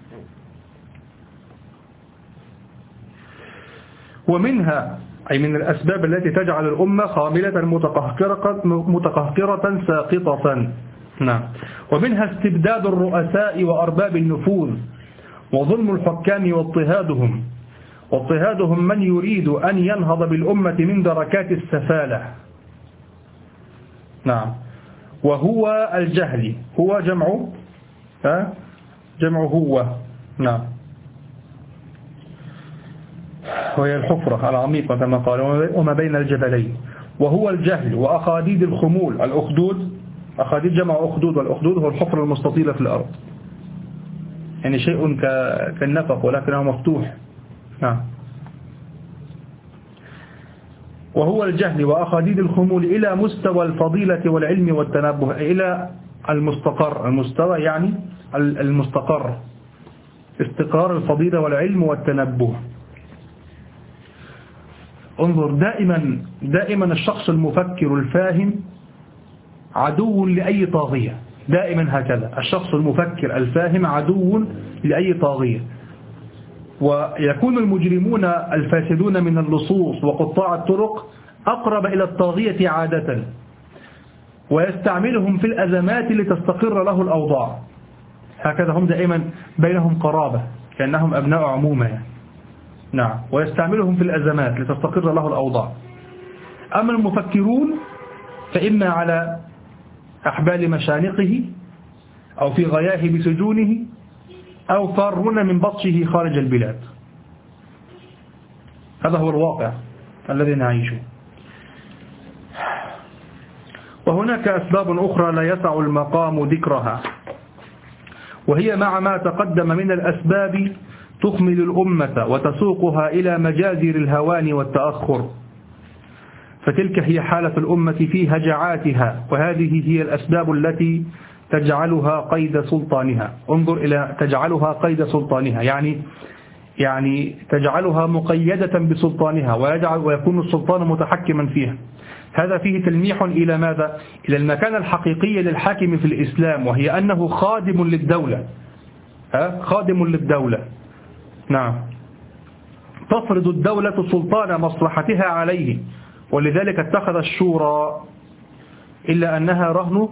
ومنها، أي من الأسباب التي تجعل الأمة خاملة متقهقرة ساقطة. نعم. ومنها استبداد الرؤساء وأرباب النفوذ وظلم الحكام واضطهادهم من يريد أن ينهض بالأمة من دركات السفالة. نعم. وهو الجهل، هو جمع هو. نعم. وهي الحفرة العميقة كما قال وما بين الجبلين. وهو الجهل وأخاديد الخمول. الأخدود، أخاديد جمع أخدود، والأخدود هو الحفرة المستطيلة في الأرض، يعني شيء كالنفق ولكنه مفتوح. نعم. وهو الجهل وأخاديد الخمول إلى مستوى الفضيلة والعلم والتنبه، إلى المستقر. المستوى يعني المستقر، استقرار الفضيلة والعلم والتنبه. انظر، دائما الشخص المفكر الفاهم عدو لأي طاغية، دائما هكذا. الشخص المفكر الفاهم عدو لأي طاغية. ويكون المجرمون الفاسدون من اللصوص وقطاع الطرق أقرب إلى الطاغية عادة، ويستعملهم في الأزمات لتستقر له الأوضاع. هكذا هم دائما بينهم قرابة، كأنهم أبناء عمومة يعني. نعم. ويستعملهم في الأزمات لتستقر له الأوضاع. أما المفكرون فإما على أحبال مشانقه أو في غياه بسجونه أو فارون من بطشه خارج البلاد. هذا هو الواقع الذي نعيشه. وهناك أسباب أخرى لا يسع المقام ذكرها، وهي مع ما تقدم من الأسباب تخمل الأمة وتسوقها إلى مجازر الهوان والتأخر، فتلك هي حالة الأمة في هجعاتها، وهذه هي الأسباب التي تجعلها قيد سلطانها. انظر إلى تجعلها قيد سلطانها، يعني تجعلها مقيدة بسلطانها، ويكون السلطان متحكما فيها. هذا فيه تلميح إلى ماذا؟ إلى المكانة الحقيقية للحاكم في الإسلام، وهي أنه خادم للدولة. خادم للدولة. نعم. تفرض الدولة سلطان مصلحتها عليه، ولذلك اتخذ الشورى، إلا أنها رهن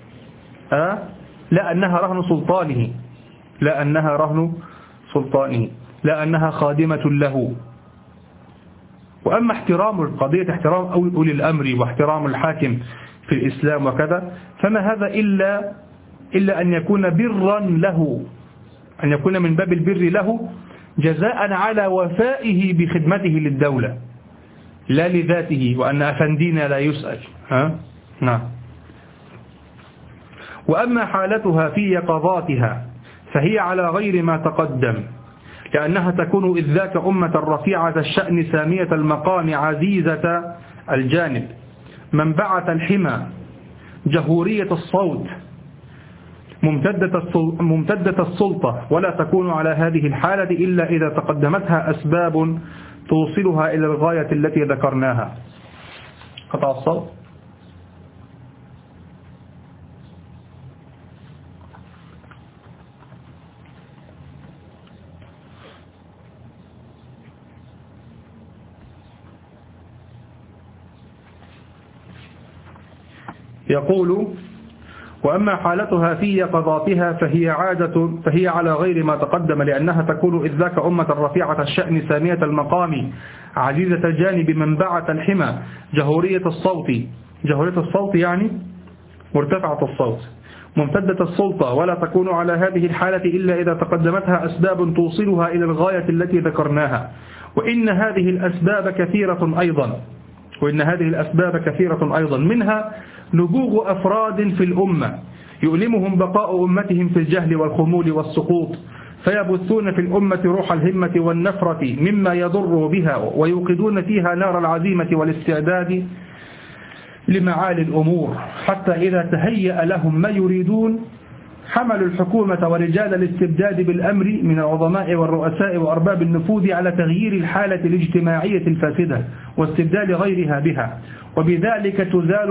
لا أنها رهن سلطانه، لا أنها رهن سلطانه، لا أنها خادمة له. وأما احترام القضية، احترام أولي الأمر واحترام الحاكم في الإسلام وكذا، فما هذا إلا أن يكون برا له، أن يكون من باب البر له جزاء على وفائه بخدمته للدولة، لا لذاته، وأن أفندينا لا يسأل. نعم. وأما حالتها في يقظاتها فهي على غير ما تقدم، لأنها تكون إذ ذاك أمة رفيعة الشأن سامية المقام عزيزة الجانب منبعة الحمى جهورية الصوت ممتدة السلطة، ولا تكون على هذه الحالة إلا إذا تقدمتها أسباب توصلها إلى الغاية التي ذكرناها. قطع الصوت. يقول: وأما حالتها في يقظاتها فهي على غير ما تقدم، لأنها تكون إذ ذاك أمة رفيعة الشأن سامية المقام عزيزة الجانب منبعة الحمى جهورية الصوت يعني مرتفعة الصوت ممتدة السلطة، ولا تكون على هذه الحالة إلا إذا تقدمتها أسباب توصلها إلى الغاية التي ذكرناها. وإن هذه الأسباب كثيرة أيضا منها نبوغ أفراد في الأمة يؤلمهم بقاء أمتهم في الجهل والخمول والسقوط، فيبثون في الأمة روح الهمة والنفرة مما يضر بها، ويوقدون فيها نار العزيمة والاستعداد لمعالي الأمور، حتى إذا تهيأ لهم ما يريدون حملوا الحكومة ورجال الاستبداد بالأمر من العظماء والرؤساء وأرباب النفوذ على تغيير الحالة الاجتماعية الفاسدة واستبدال غيرها بها، وبذلك تزال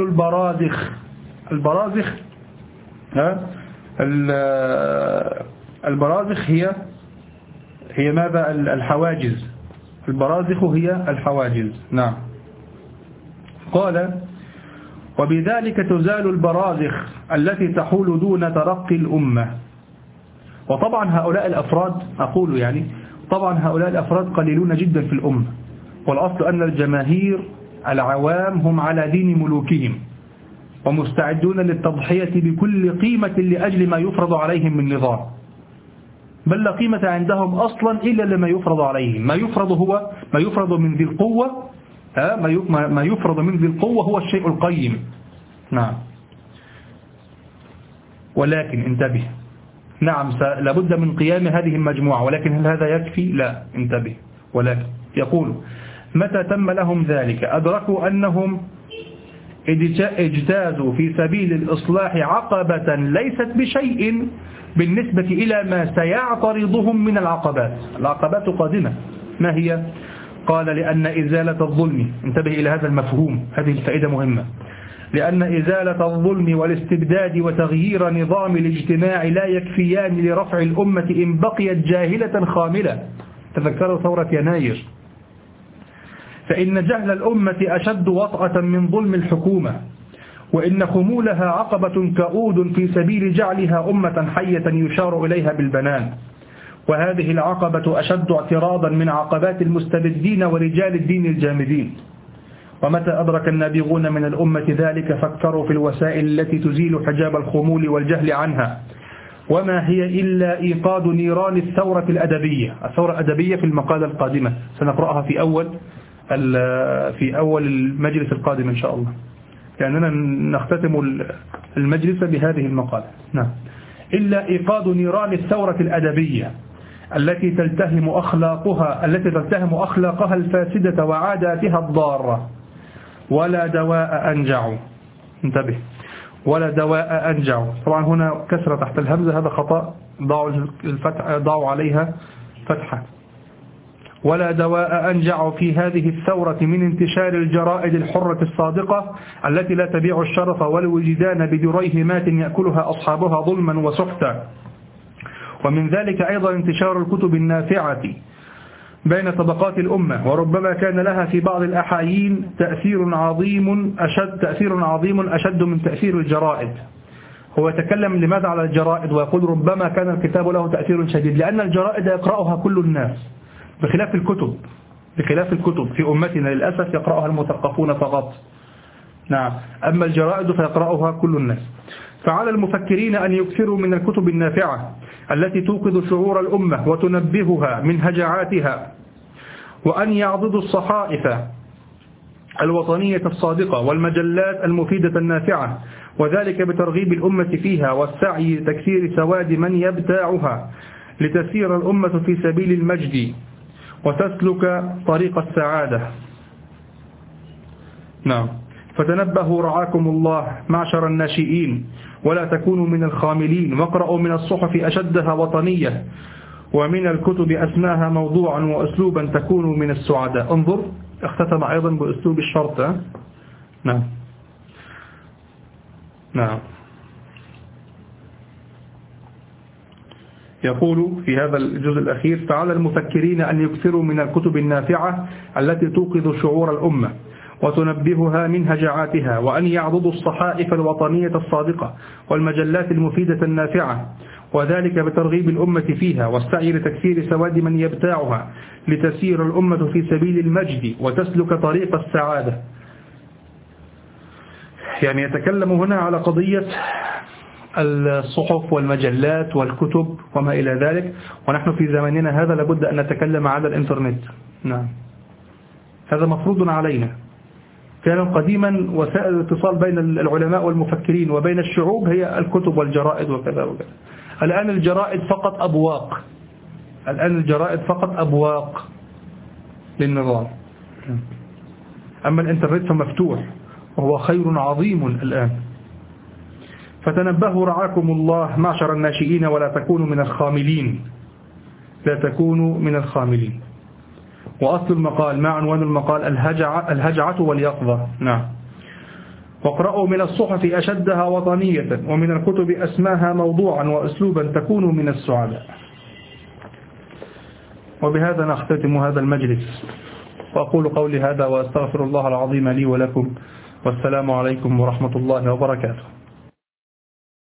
البرازخ هي ماذا؟ الحواجز. البرازخ هي الحواجز. نعم. قال: وبذلك تزال البرازخ التي تحول دون ترقي الأمة. وطبعا هؤلاء الأفراد طبعا هؤلاء الأفراد قليلون جدا في الأمة، والأصل أن الجماهير العوام هم على دين ملوكهم ومستعدون للتضحية بكل قيمة لأجل ما يفرض عليهم من نظام. بل لا قيمة عندهم أصلا إلا لما يفرض عليهم. ما يفرض هو ما يفرض من ذي القوة، ما يفرض من ذي القوة هو الشيء القيم. نعم. ولكن انتبه، نعم لابد من قيام هذه المجموعة، ولكن هل هذا يكفي؟ لا، انتبه. ولكن يقول متى تم لهم ذلك أدركوا أنهم اجتازوا في سبيل الإصلاح عقبة ليست بشيء بالنسبة إلى ما سيعترضهم من العقبات. العقبات قادمة، ما هي؟ قال لأن إزالة الظلم، انتبه إلى هذا المفهوم، هذه الفائدة مهمة، لأن إزالة الظلم والاستبداد وتغيير نظام الاجتماع لا يكفيان لرفع الأمة إن بقيت جاهلة خاملة. تذكروا ثورة يناير، فإن جهل الأمة أشد وطأة من ظلم الحكومة، وإن خمولها عقبة كؤود في سبيل جعلها أمة حية يشار إليها بالبنان، وهذه العقبة أشد اعتراضا من عقبات المستبدين ورجال الدين الجامدين. ومتى أدرك النابغون من الأمة ذلك فكروا في الوسائل التي تزيل حجاب الخمول والجهل عنها، وما هي إلا إيقاد نيران الثورة الأدبية. الثورة الأدبية في المقالة القادمة سنقرأها في أول المجلس القادم إن شاء الله، لأننا نختتم المجلس بهذه المقالة. نعم. إلا إيقاد نيران الثورة الأدبية التي تلتهم أخلاقها الفاسدة وعاداتها الضارة. ولا دواء أنجع، انتبه، ولا دواء أنجع. طبعا هنا كسرة تحت الهمزة، هذا خطأ، ضعوا عليها فتحة. ولا دواء أنجع في هذه الثورة من انتشار الجرائد الحرة الصادقة التي لا تبيع الشرف والوجدان بدريهمات يأكلها أصحابها ظلما وسحتا. ومن ذلك أيضا انتشار الكتب النافعة بين طبقات الأمة، وربما كان لها في بعض الأحايين تأثير عظيم أشد من تأثير الجرائد. هو يتكلم لماذا على الجرائد ويقول ربما كان الكتاب له تأثير شديد؟ لأن الجرائد يقرأها كل الناس بخلاف الكتب في أمتنا للأسف يقرأها المثقفون فقط. نعم. أما الجرائد فيقرأها كل الناس. فعلى المفكرين أن يكثروا من الكتب النافعة التي توقظ شعور الأمة وتنبهها من هجعاتها، وأن يعضدوا الصحائف الوطنية الصادقة والمجلات المفيدة النافعة، وذلك بترغيب الأمة فيها والسعي لتكثير سواد من يبتاعها لتسير الأمة في سبيل المجد وتسلك طريق السعادة. نعم. فتنبهوا رعاكم الله معشر الناشئين ولا تكونوا من الخاملين، واقرأوا من الصحف أشدها وطنية ومن الكتب أسماها موضوعا وأسلوبا تكونوا من السعداء. انظر، اختتم أيضا بأسلوب الشرط. نعم. نعم. يقول في هذا الجزء الأخير: فعلى المفكرين أن يكثروا من الكتب النافعة التي توقظ شعور الأمة وتنبهها من هجعاتها، وأن يعضدوا الصحائف الوطنية الصادقة والمجلات المفيدة النافعة، وذلك بترغيب الأمة فيها والسعي لتكثير سواد من يبتاعها لتسير الأمة في سبيل المجد وتسلك طريق السعادة. يعني يتكلم هنا على قضية الصحف والمجلات والكتب وما إلى ذلك، ونحن في زماننا هذا لابد أن نتكلم على الإنترنت. نعم. هذا مفروض علينا. كان قديما وسائل الاتصال بين العلماء والمفكرين وبين الشعوب هي الكتب والجرائد وكذا وكذا. الآن الجرائد فقط أبواق للنظام. أما الإنترنت فمفتوح وهو خير عظيم الآن. فتنبهوا رعاكم الله معشر الناشئين ولا تكونوا من الخاملين. لا تكونوا من الخاملين. وأصل المقال ما عنوان المقال؟ الهجعة واليقظة. نعم. واقرأوا من الصحف أشدها وطنية ومن الكتب أسماها موضوعا وأسلوبا تكونوا من السعداء. وبهذا نختتم هذا المجلس، وأقول قولي هذا وأستغفر الله العظيم لي ولكم، والسلام عليكم ورحمة الله وبركاته.